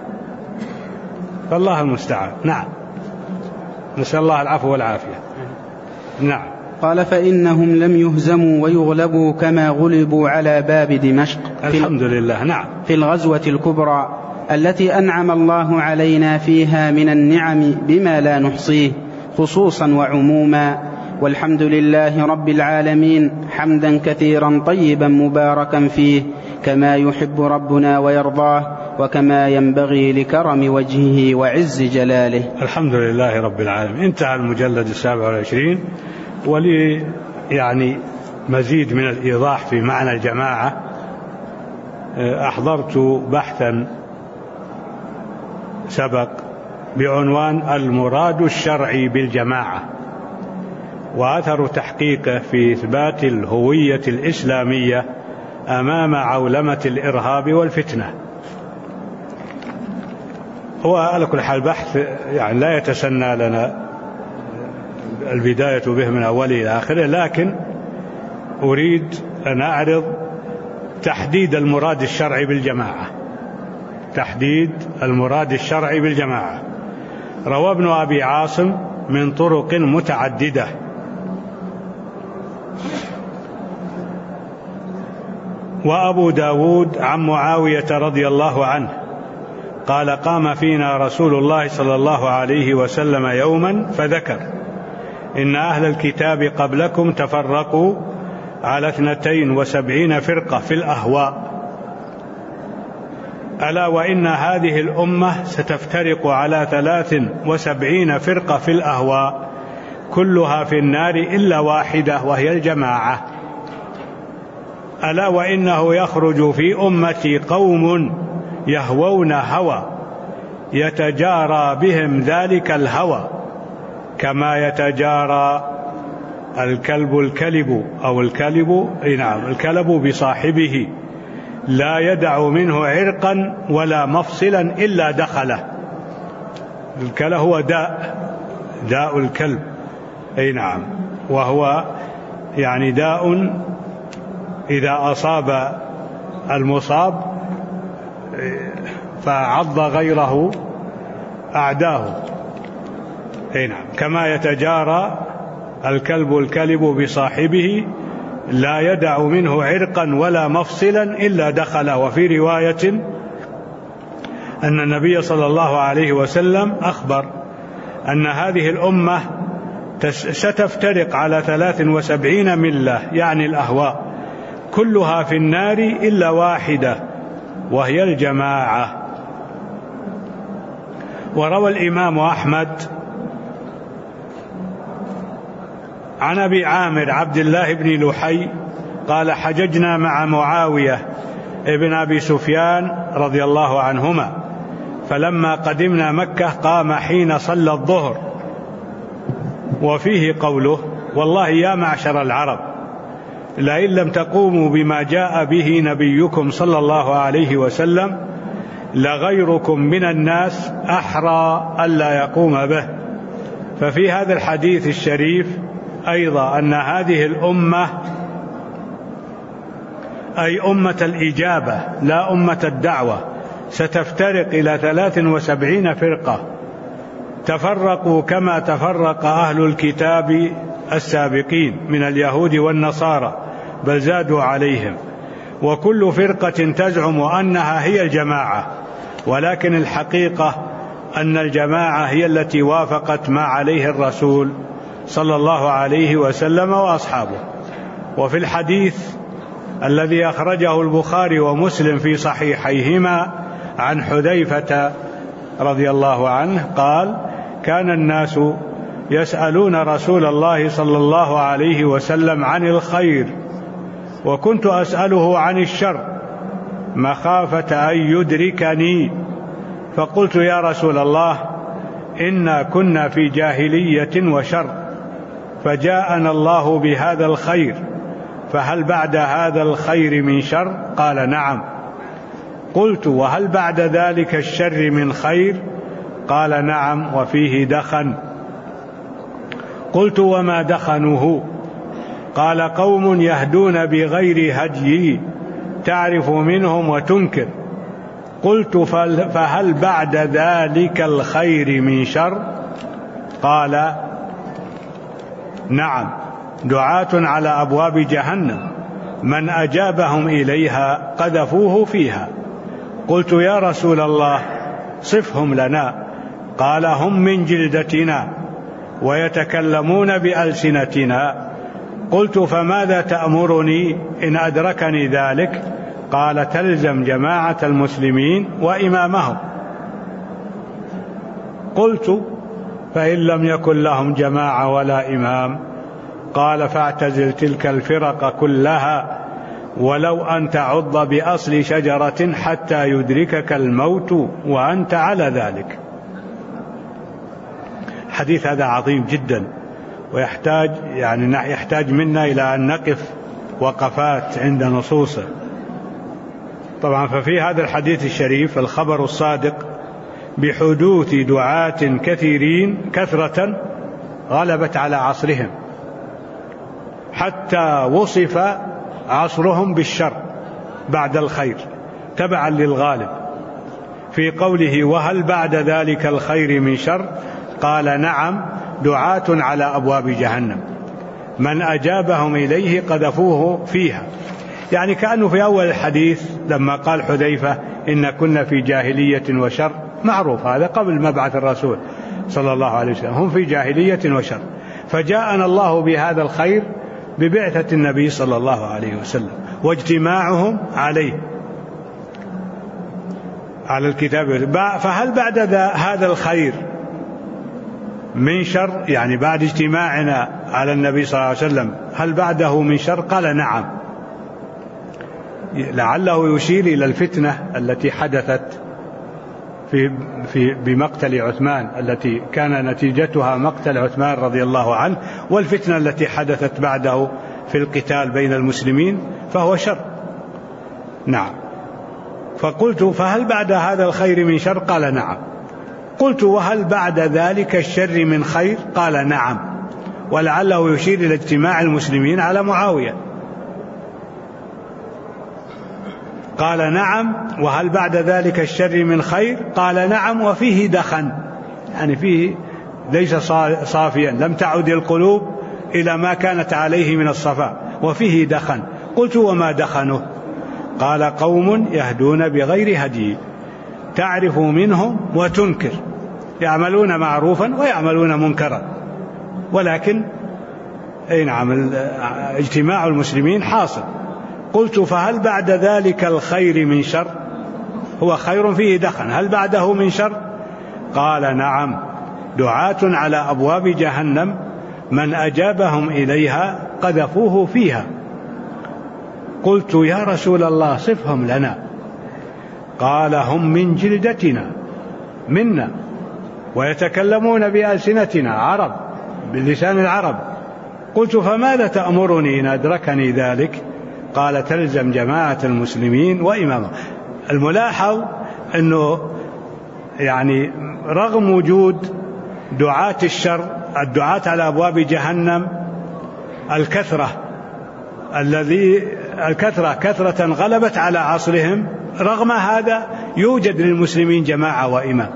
فالله المستعان. نعم، نسأل الله العفو والعافية. نعم. قال فإنهم لم يهزموا ويغلبوا كما غلبوا على باب دمشق الحمد لله. نعم. في الغزوة الكبرى التي أنعم الله علينا فيها من النعم بما لا نحصيه خصوصا وعموما، والحمد لله رب العالمين حمدا كثيرا طيبا مباركا فيه كما يحب ربنا ويرضاه وكما ينبغي لكرم وجهه وعز جلاله. الحمد لله رب العالمين. انتهى المجلد 27. ولي يعني مزيد من الإيضاح في معنى الجماعة، أحضرت بحثا سبق بعنوان المراد الشرعي بالجماعة، وأثر تحقيقه في إثبات الهوية الإسلامية أمام عولمة الإرهاب والفتنة. وعلى كل حال بحث يعني لا يتسنى لنا البداية به من أوله إلى آخره، لكن أريد أن أعرض تحديد المراد الشرعي بالجماعة. تحديد المراد الشرعي بالجماعة. روى ابن أبي عاصم من طرق متعددة وأبو داود عن معاوية رضي الله عنه قال قام فينا رسول الله صلى الله عليه وسلم يوما فذكر إن أهل الكتاب قبلكم تفرقوا على 72 فرقة في الأهواء، ألا وإن هذه الأمة ستفترق على 73 فرقة في الأهواء كلها في النار إلا واحدة وهي الجماعة. ألا وإنه يخرج في أمتي قوم يهوون هوى يتجارى بهم ذلك الهوى كما يتجارى الكلب بصاحبه لا يدع منه عرقا ولا مفصلا إلا دخله. الكلى هو داء الكلب، وهو يعني داء إذا أصاب المصاب فعض غيره أعداه. كما يتجارى الكلب بصاحبه لا يدع منه عرقا ولا مفصلا إلا دخله. وفي رواية أن النبي صلى الله عليه وسلم أخبر أن هذه الأمة ستفترق على 73 ملة يعني الأهواء كلها في النار إلا واحدة وهي الجماعة. وروى الإمام أحمد عن أبي عامر عبد الله بن لحي قال حججنا مع معاوية ابن أبي سفيان رضي الله عنهما، فلما قدمنا مكة قام حين صلى الظهر، وفيه قوله والله يا معشر العرب لئن لم تقوموا بما جاء به نبيكم صلى الله عليه وسلم لغيركم من الناس أحرى ألا يقوم به. ففي هذا الحديث الشريف أيضا أن هذه الأمة أي أمة الإجابة لا أمة الدعوة ستفترق إلى 73 فرقة، تفرقوا كما تفرق أهل الكتاب السابقين من اليهود والنصارى بل زادوا عليهم، وكل فرقة تزعم أنها هي الجماعة، ولكن الحقيقة أن الجماعة هي التي وافقت ما عليه الرسول صلى الله عليه وسلم وأصحابه. وفي الحديث الذي أخرجه البخاري ومسلم في صحيحيهما عن حذيفة رضي الله عنه قال كان الناس يسألون رسول الله صلى الله عليه وسلم عن الخير وكنت أسأله عن الشر مخافة أن يدركني، فقلت يا رسول الله إنا كنا في جاهلية وشر فجاءنا الله بهذا الخير فهل بعد هذا الخير من شر؟ قال نعم. قلت وهل بعد ذلك الشر من خير؟ قال نعم وفيه دخن. قلت وما دخنه؟ قال قوم يهدون بغير هدي تعرف منهم وتنكر. قلت فهل بعد ذلك الخير من شر؟ قال نعم دعاة على أبواب جهنم من أجابهم إليها قذفوه فيها. قلت يا رسول الله صفهم لنا. قال هم من جلدتنا ويتكلمون بألسنتنا. قلت فماذا تأمرني إن أدركني ذلك؟ قال تلزم جماعة المسلمين وإمامهم. قلت فإن لم يكن لهم جماعة ولا إمام؟ قال فاعتزل تلك الفرق كلها ولو أن تعض بأصل شجرة حتى يدركك الموت وأنت على ذلك. حديث هذا عظيم جدا يحتاج منا إلى أن نقف وقفات عند نصوصه. طبعا ففي هذا الحديث الشريف الخبر الصادق بحدوث دعاة كثيرين كثرة غلبت على عصرهم، حتى وصف عصرهم بالشر بعد الخير تبعا للغالب. في قوله وهل بعد ذلك الخير من شر قال نعم دعاة على أبواب جهنم من أجابهم إليه قذفوه فيها. يعني كأنه في أول الحديث لما قال حذيفة إن كنا في جاهلية وشر، معروف هذا قبل مبعث الرسول صلى الله عليه وسلم، هم في جاهلية وشر، فجاءنا الله بهذا الخير ببعثة النبي صلى الله عليه وسلم واجتماعهم عليه على الكتاب. فهل بعد هذا الخير من شر؟ يعني بعد اجتماعنا على النبي صلى الله عليه وسلم هل بعده من شر؟ قال نعم، لعله يشير إلى الفتنة التي حدثت بمقتل عثمان، التي كان نتيجتها مقتل عثمان رضي الله عنه، والفتنة التي حدثت بعده في القتال بين المسلمين، فهو شر. نعم. فقلت فهل بعد هذا الخير من شر؟ قال نعم. قلت وهل بعد ذلك الشر من خير؟ قال نعم، ولعله يشير إلى اجتماع المسلمين على معاوية. قال نعم. وهل بعد ذلك الشر من خير؟ قال نعم وفيه دخن، يعني فيه ليس صافيا، لم تعد القلوب إلى ما كانت عليه من الصفاء، وفيه دخن. قلت وما دخنه؟ قال قوم يهدون بغير هدي تعرف منهم وتنكر، يعملون معروفا ويعملون منكرا، ولكن أي نعم اجتماع المسلمين حاصل. قلت فهل بعد ذلك الخير من شر؟ هو خير فيه دخن، هل بعده من شر؟ قال نعم دعاة على أبواب جهنم من أجابهم إليها قذفوه فيها. قلت يا رسول الله صفهم لنا. قال هم من جلدتنا منا ويتكلمون بألسنتنا عرب، باللسان العرب. قلت فماذا تأمرني إن أدركني ذلك؟ قال تلزم جماعة المسلمين وإمامهم. الملاحظ أنه يعني رغم وجود دعاة الشر، الدعاة على أبواب جهنم، كثرة غلبت على عصرهم، رغم هذا يوجد للمسلمين جماعة وإمام.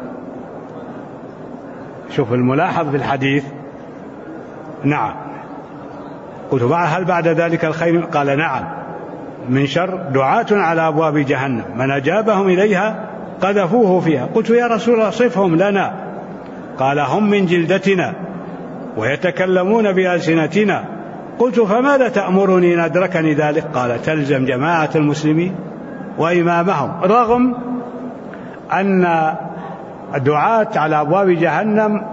شوف الملاحظ في الحديث. نعم. قلت هل بعد ذلك الخير؟ قال نعم من شر دعاة على أبواب جهنم من أجابهم إليها قذفوه فيها. قلت يا رسول الله صفهم لنا. قال هم من جلدتنا ويتكلمون بألسنتنا. قلت فماذا تأمرني إن أدركني ذلك؟ قال تلزم جماعة المسلمين وإمامهم، رغم أن الدعاة على أبواب جهنم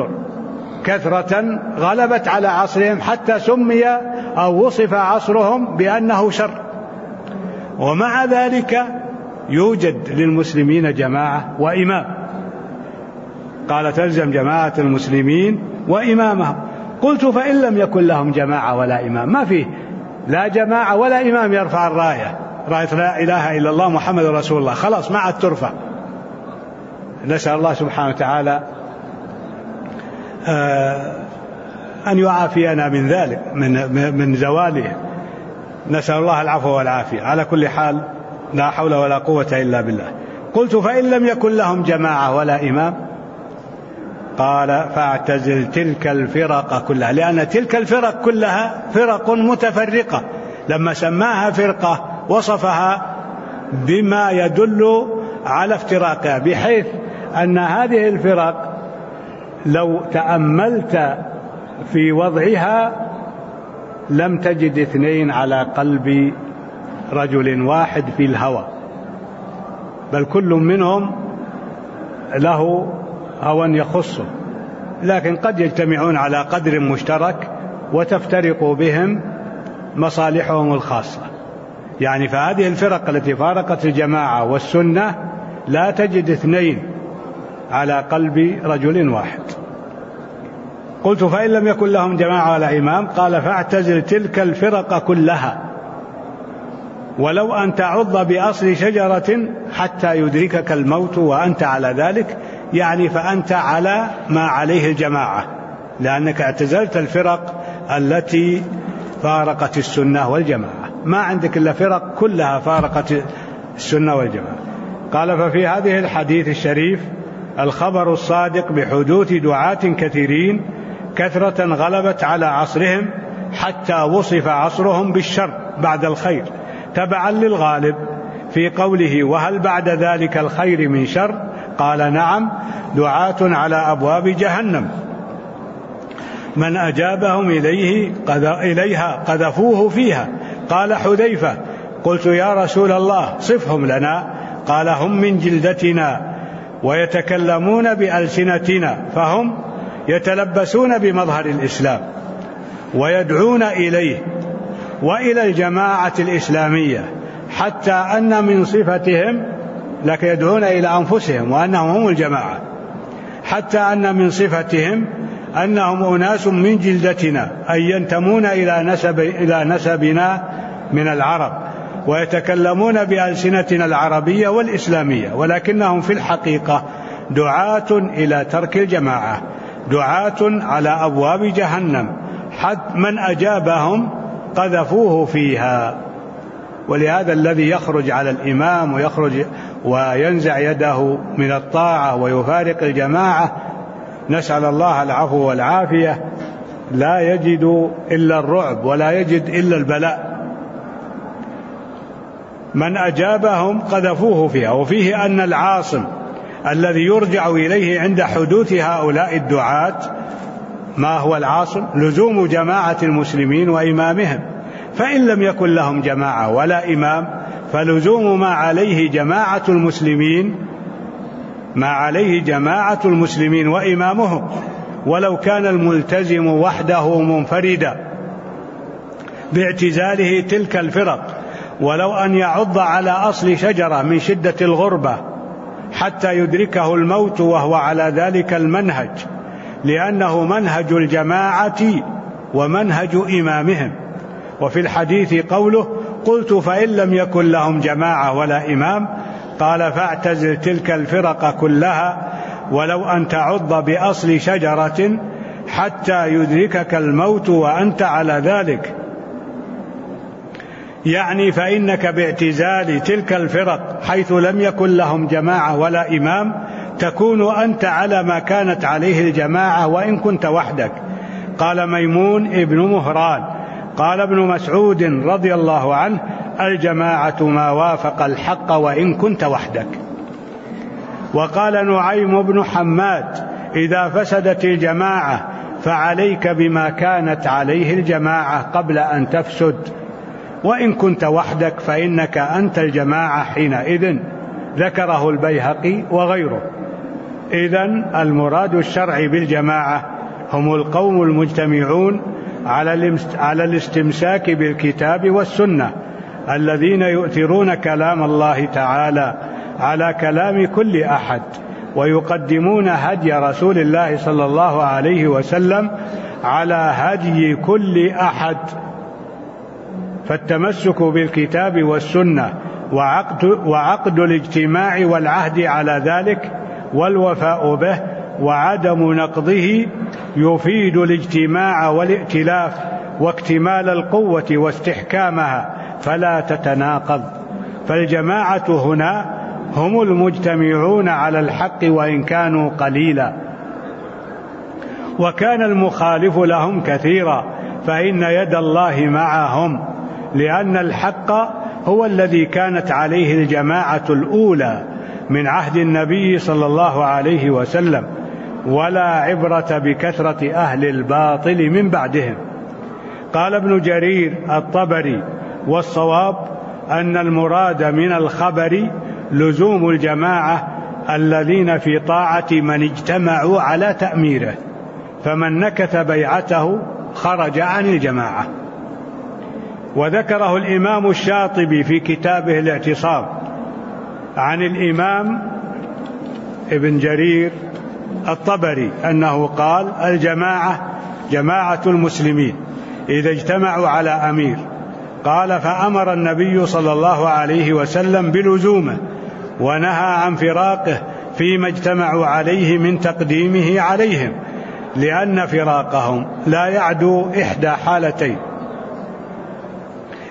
كثرة غلبت على عصرهم حتى سمي أو وصف عصرهم بأنه شر، ومع ذلك يوجد للمسلمين جماعة وإمام. قال تلزم جماعة المسلمين وإمامهم. قلت فإن لم يكن لهم جماعة ولا إمام، ما فيه لا جماعة ولا إمام يرفع راية لا إله إلا الله محمد رسول الله، خلاص ما عاد ترفع. نسأل الله سبحانه وتعالى أن يعافينا من ذلك، من زواله. نسأل الله العفو والعافية. على كل حال لا حول ولا قوة إلا بالله. قلت فإن لم يكن لهم جماعة ولا إمام؟ قال فاعتزل تلك الفرق كلها، لأن تلك الفرق كلها فرق متفرقة. لما سماها فرقة وصفها بما يدل على افتراقها، بحيث أن هذه الفرق لو تأملت في وضعها لم تجد اثنين على قلب رجل واحد في الهوى، بل كل منهم له هوى يخصه، لكن قد يجتمعون على قدر مشترك وتفترق بهم مصالحهم الخاصة. يعني فهذه الفرق التي فارقت الجماعة والسنة لا تجد اثنين على قلب رجل واحد. قلت فإن لم يكن لهم جماعة ولا إمام؟ قال فاعتزل تلك الفرق كلها ولو أن تعض بأصل شجرة حتى يدركك الموت وأنت على ذلك، يعني فأنت على ما عليه الجماعة، لأنك اعتزلت الفرق التي فارقت السنة والجماعة، ما عندك إلا فرق كلها فارقت السنة والجماعة. قال: ففي هذه الحديث الشريف الخبر الصادق بحدوث دعاة كثيرين كثرة غلبت على عصرهم حتى وصف عصرهم بالشر بعد الخير تبعا للغالب في قوله: وهل بعد ذلك الخير من شر؟ قال: نعم، دعاة على أبواب جهنم من أجابهم إليها قذفوه فيها. قال حذيفة: قلت: يا رسول الله صفهم لنا. قال: هم من جلدتنا ويتكلمون بألسنتنا، فهم يتلبسون بمظهر الإسلام ويدعون إليه وإلى الجماعة الإسلامية، حتى أن من صفتهم، لك يدعون إلى أنفسهم وأنهم هم الجماعة، حتى أن من صفتهم أنهم أناس من جلدتنا، أي ينتمون إلى نسبنا من العرب، ويتكلمون بألسنتنا العربية والإسلامية، ولكنهم في الحقيقة دعاة إلى ترك الجماعة، دعاة على أبواب جهنم، حتى من أجابهم قذفوه فيها. ولهذا الذي يخرج على الإمام ويخرج وينزع يده من الطاعة ويفارق الجماعة، نسأل الله العفو والعافية، لا يجد إلا الرعب ولا يجد إلا البلاء. من أجابهم قذفوه فيها. وفيه أن العاصم الذي يرجع إليه عند حدوث هؤلاء الدعاة، ما هو العاصم؟ لزوم جماعة المسلمين وإمامهم، فإن لم يكن لهم جماعة ولا إمام فلزوم ما عليه جماعة المسلمين وإمامهم، ولو كان الملتزم وحده منفردا باعتزاله تلك الفرق، ولو أن يعض على أصل شجرة من شدة الغربة حتى يدركه الموت وهو على ذلك المنهج، لأنه منهج الجماعة ومنهج إمامهم. وفي الحديث قوله: قلت: فإن لم يكن لهم جماعة ولا إمام؟ قال: فاعتزل تلك الفرق كلها ولو أن تعض بأصل شجرة حتى يدركك الموت وأنت على ذلك. يعني فإنك باعتزال تلك الفرق حيث لم يكن لهم جماعة ولا إمام تكون أنت على ما كانت عليه الجماعة وإن كنت وحدك. قال ميمون ابن مهران: قال ابن مسعود رضي الله عنه: الجماعة ما وافق الحق وإن كنت وحدك. وقال نعيم بن حماد: إذا فسدت الجماعة فعليك بما كانت عليه الجماعة قبل أن تفسد، وإن كنت وحدك فإنك أنت الجماعة حينئذ. ذكره البيهقي وغيره. إذن المراد الشرعي بالجماعة هم القوم المجتمعون على الاستمساك بالكتاب والسنة، الذين يؤثرون كلام الله تعالى على كلام كل أحد، ويقدمون هدي رسول الله صلى الله عليه وسلم على هدي كل أحد. فالتمسك بالكتاب والسنة وعقد الاجتماع والعهد على ذلك والوفاء به وعدم نقضه يفيد الاجتماع والائتلاف واكتمال القوة واستحكامها، فلا تتناقض. فالجماعة هنا هم المجتمعون على الحق وإن كانوا قليلا، وكان المخالف لهم كثيرا، فإن يد الله معهم، لأن الحق هو الذي كانت عليه الجماعة الأولى من عهد النبي صلى الله عليه وسلم، ولا عبرة بكثرة أهل الباطل من بعدهم. قال ابن جرير الطبري: والصواب أن المراد من الخبر لزوم الجماعة الذين في طاعة من اجتمعوا على تأميره، فمن نكث بيعته خرج عن الجماعة. وذكره الإمام الشاطبي في كتابه الاعتصام عن الإمام ابن جرير الطبري أنه قال: الجماعة جماعة المسلمين إذا اجتمعوا على أمير. قال: فأمر النبي صلى الله عليه وسلم بلزومه ونهى عن فراقه فيما اجتمعوا عليه من تقديمه عليهم، لأن فراقهم لا يعدو إحدى حالتين: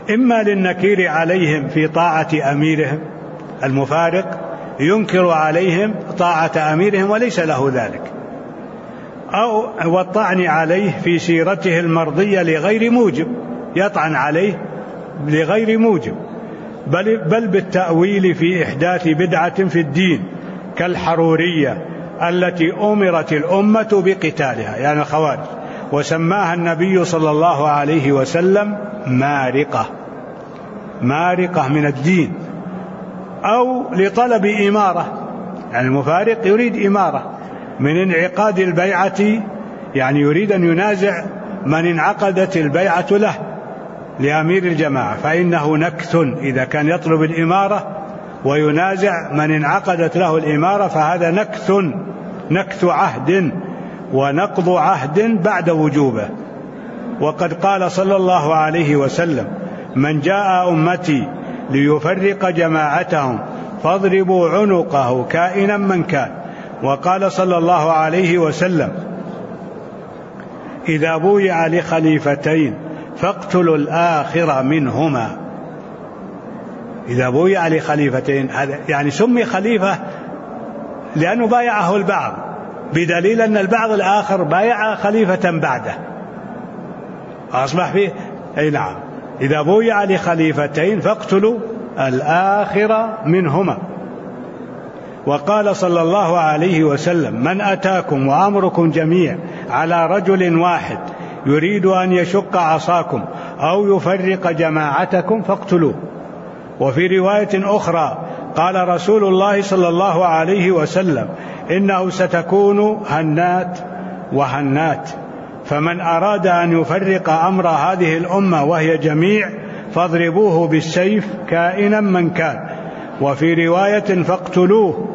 إما للنكير عليهم في طاعة أميرهم، المفارق ينكر عليهم طاعة أميرهم وليس له ذلك، أو والطعن عليه في سيرته المرضية لغير موجب، يطعن عليه لغير موجب، بل بالتأويل في إحداث بدعة في الدين كالحرورية التي أمرت الأمة بقتالها، يعني الخوارج، وسماها النبي صلى الله عليه وسلم مارقة من الدين، أو لطلب إمارة، يعني المفارق يريد إمارة من انعقاد البيعة، يعني يريد أن ينازع من انعقدت البيعة له لأمير الجماعة، فإنه نكث إذا كان يطلب الإمارة وينازع من انعقدت له الإمارة، فهذا نكث عهد ونقض عهد بعد وجوبه. وقد قال صلى الله عليه وسلم: من جاء أمتي ليفرق جماعتهم فاضربوا عنقه كائنا من كان. وقال صلى الله عليه وسلم: إذا بويع لخليفتين فاقتلوا الآخر منهما. إذا بويع لخليفتين، هذا يعني سمي خليفة لأنه بايعه البعض، بدليل أن البعض الآخر بايع خليفة بعده أصبح فيه. أي نعم، إذا بويع لخليفتين فاقتلوا الآخر منهما. وقال صلى الله عليه وسلم: من أتاكم وأمركم جميع على رجل واحد يريد أن يشق عصاكم أو يفرق جماعتكم فاقتلوه. وفي رواية أخرى قال رسول الله صلى الله عليه وسلم: إنه ستكون هنات وهنات، فمن أراد أن يفرق أمر هذه الأمة وهي جميع فاضربوه بالسيف كائنا من كان. وفي رواية فاقتلوه.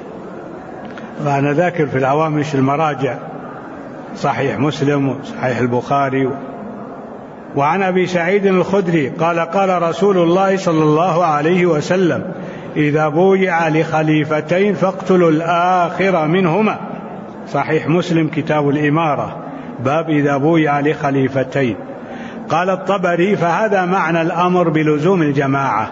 وأنا ذاكر في الهوامش المراجع صحيح مسلم وصحيح البخاري. وعن أبي سعيد الخدري قال: قال رسول الله صلى الله عليه وسلم: إذا بويع لخليفتين فاقتلوا الآخر منهما. صحيح مسلم كتاب الإمارة، باب إذا بويع لخليفتين. قال الطبري: فهذا معنى الأمر بلزوم الجماعة.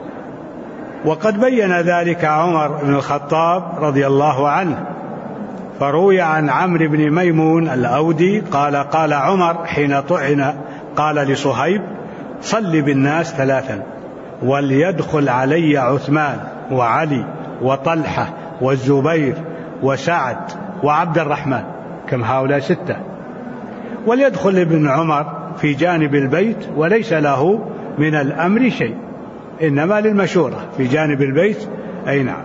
وقد بين ذلك عمر بن الخطاب رضي الله عنه، فروي عن عمرو بن ميمون الأودي قال: قال عمر حين طعن، قال لصهيب: صل بالناس 3 وليدخل علي عثمان وعلي وطلحة والزبير وسعد وعبد الرحمن، كم هؤلاء 6، وليدخل ابن عمر في جانب البيت وليس له من الأمر شيء، إنما للمشورة في جانب البيت. أي نعم،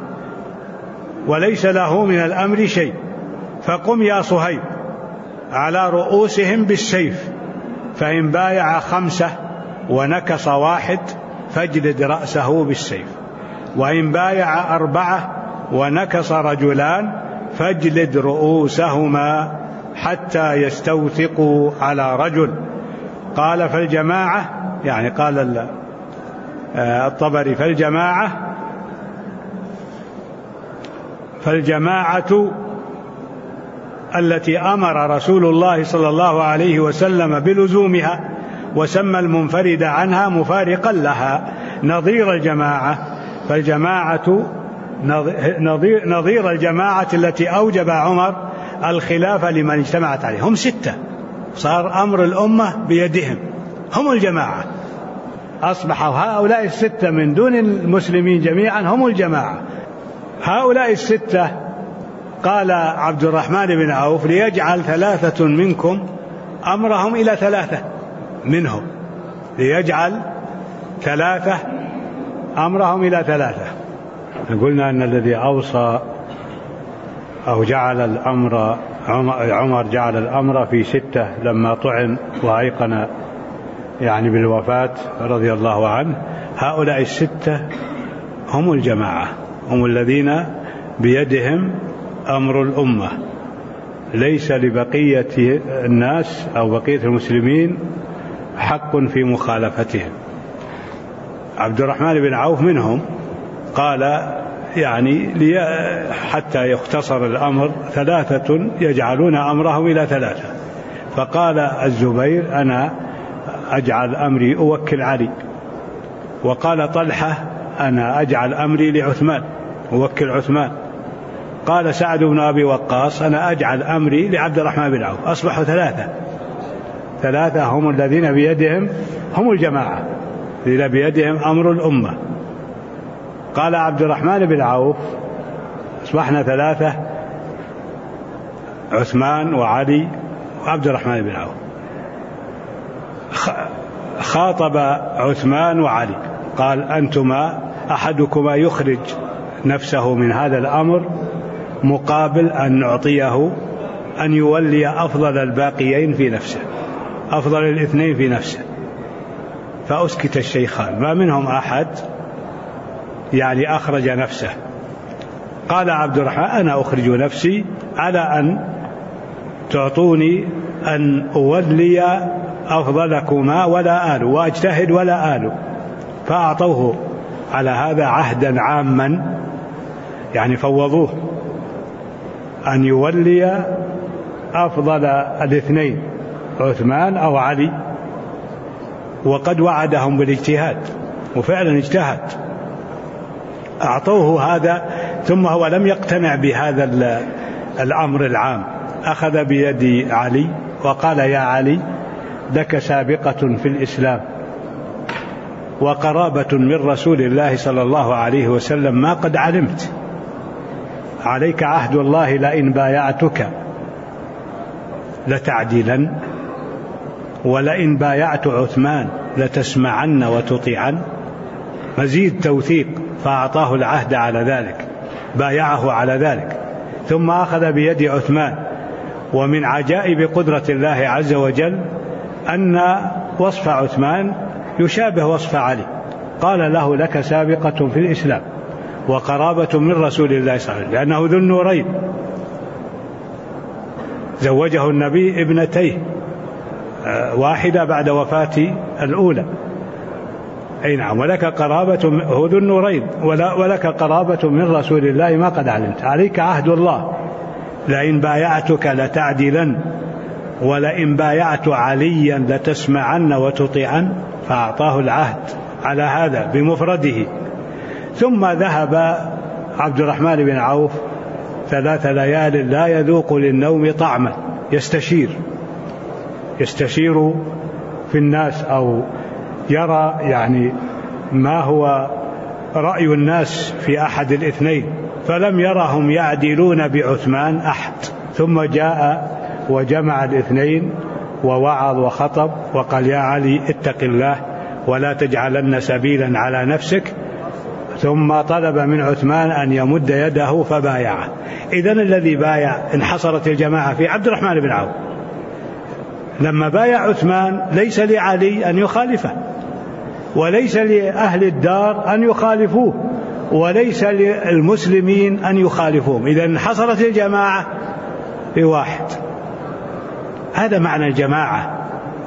وليس له من الأمر شيء. فقم يا صهيب على رؤوسهم بالسيف، فإن بايع 5 ونكص 1 فاجلد رأسه بالسيف، وإن بايع 4 ونكص 2 فاجلد رؤوسهما حتى يستوثقوا على رجل. قال: فالجماعة، يعني قال الطبري: فالجماعة التي أمر رسول الله صلى الله عليه وسلم بلزومها، وسمى المنفرد عنها مفارقا لها نظير الجماعة. فالجماعة نظير الجماعة التي أوجب عمر الخلافة لمن اجتمعت عليه. هم 6، صار أمر الأمة بيدهم، هم الجماعة، أصبحوا هؤلاء 6 من دون المسلمين جميعا هم الجماعة. هؤلاء 6 قال عبد الرحمن بن عوف: ليجعل 3 منكم أمرهم إلى 3 منهم، ليجعل 3 أمرهم إلى 3. قلنا أن الذي أوصى أو جعل الأمر عمر جعل الأمر في 6 لما طعن وأيقن يعني بالوفاة رضي الله عنه. هؤلاء 6 هم الجماعة، هم الذين بيدهم أمر الأمة، ليس لبقية الناس أو بقية المسلمين حق في مخالفتهم. عبد الرحمن بن عوف منهم، قال يعني حتى يختصر الأمر 3 يجعلون أمرهم إلى 3. فقال الزبير: أنا أجعل أمري أوكل علي، وقال طلحة أنا أجعل أمري لعثمان، أوكل عثمان. قال سعد بن أبي وقاص أنا أجعل أمري لعبد الرحمن بن عوف. أصبحوا ثلاثة هم الذين بيدهم، هم الجماعة الذين بيدهم أمر الأمة. قال عبد الرحمن بن عوف أصبحنا ثلاثة، عثمان وعلي وعبد الرحمن بن عوف. خاطب عثمان وعلي قال أنتما أحدكما يخرج نفسه من هذا الأمر مقابل أن نعطيه أن يولي أفضل الباقيين في نفسه، أفضل الاثنين في نفسه. فأسكت الشيخان، ما منهم أحد يعني أخرج نفسه. قال عبد الرحمن أنا أخرج نفسي على أن تعطوني أن أولي أفضلكما ولا آلو، وأجتهد ولا آلو. فأعطوه على هذا عهدا عاما، يعني فوضوه أن يولي أفضل الاثنين عثمان أو علي، وقد وعدهم بالاجتهاد وفعلا اجتهد. أعطوه هذا، ثم هو لم يقتنع بهذا الأمر العام، أخذ بيد علي وقال يا علي لك سابقة في الإسلام وقرابة من رسول الله صلى الله عليه وسلم ما قد علمت، عليك عهد الله لئن بايعتك لتعدلن، ولئن بايعت عثمان لتسمعن وتطيعن. مزيد توثيق، فأعطاه العهد على ذلك، بايعه على ذلك. ثم أخذ بيد عثمان. ومن عجائب قدرة الله عز وجل أن وصف عثمان يشابه وصف علي، قال له لك سابقة في الإسلام وقرابة من رسول الله صلى الله عليه وسلم، لأنه ذو النورين، زوجه النبي ابنتيه، واحدة بعد وفاة الأولى. أي نعم، ولك قرابة، هو ذو النورين، ولك قرابة من رسول الله ما قد علمت، عليك عهد الله لئن بايعتك لتعدلن، ولئن بايعت عليا لتسمعن وتطيعن. فأعطاه العهد على هذا بمفرده. ثم ذهب عبد الرحمن بن عوف 3 ليال لا يذوق للنوم طعما، يستشير في الناس، أو يرى يعني ما هو رأي الناس في أحد الاثنين، فلم يرهم يعدلون بعثمان أحد. ثم جاء وجمع الاثنين ووعظ وخطب وقال يا علي اتق الله ولا تجعلن سبيلا على نفسك. ثم طلب من عثمان أن يمد يده فبايعه. إذن الذي بايع انحصرت الجماعة في عبد الرحمن بن عوف. لما بايع عثمان ليس لعلي أن يخالفه، وليس لأهل الدار أن يخالفوه، وليس للمسلمين أن يخالفوهم. إذن انحصرت الجماعة في واحد. هذا معنى الجماعة،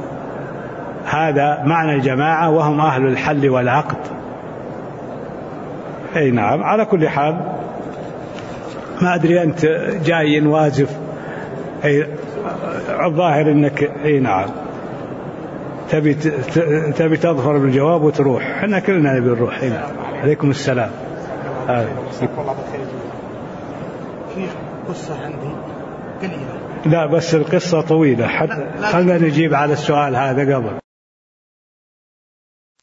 هذا معنى الجماعة، وهم أهل الحل والعقد. أي نعم. على كل حال ما أدري أنت جاي وازف، أي الظاهر أنك أي نعم تبي تظفر بالجواب وتروح. احنا كلنا نبي نروح. نعم. عليكم السلام. في قصة عندي قليلة. لا بس القصة طويلة، خلنا نجيب على السؤال هذا قبل.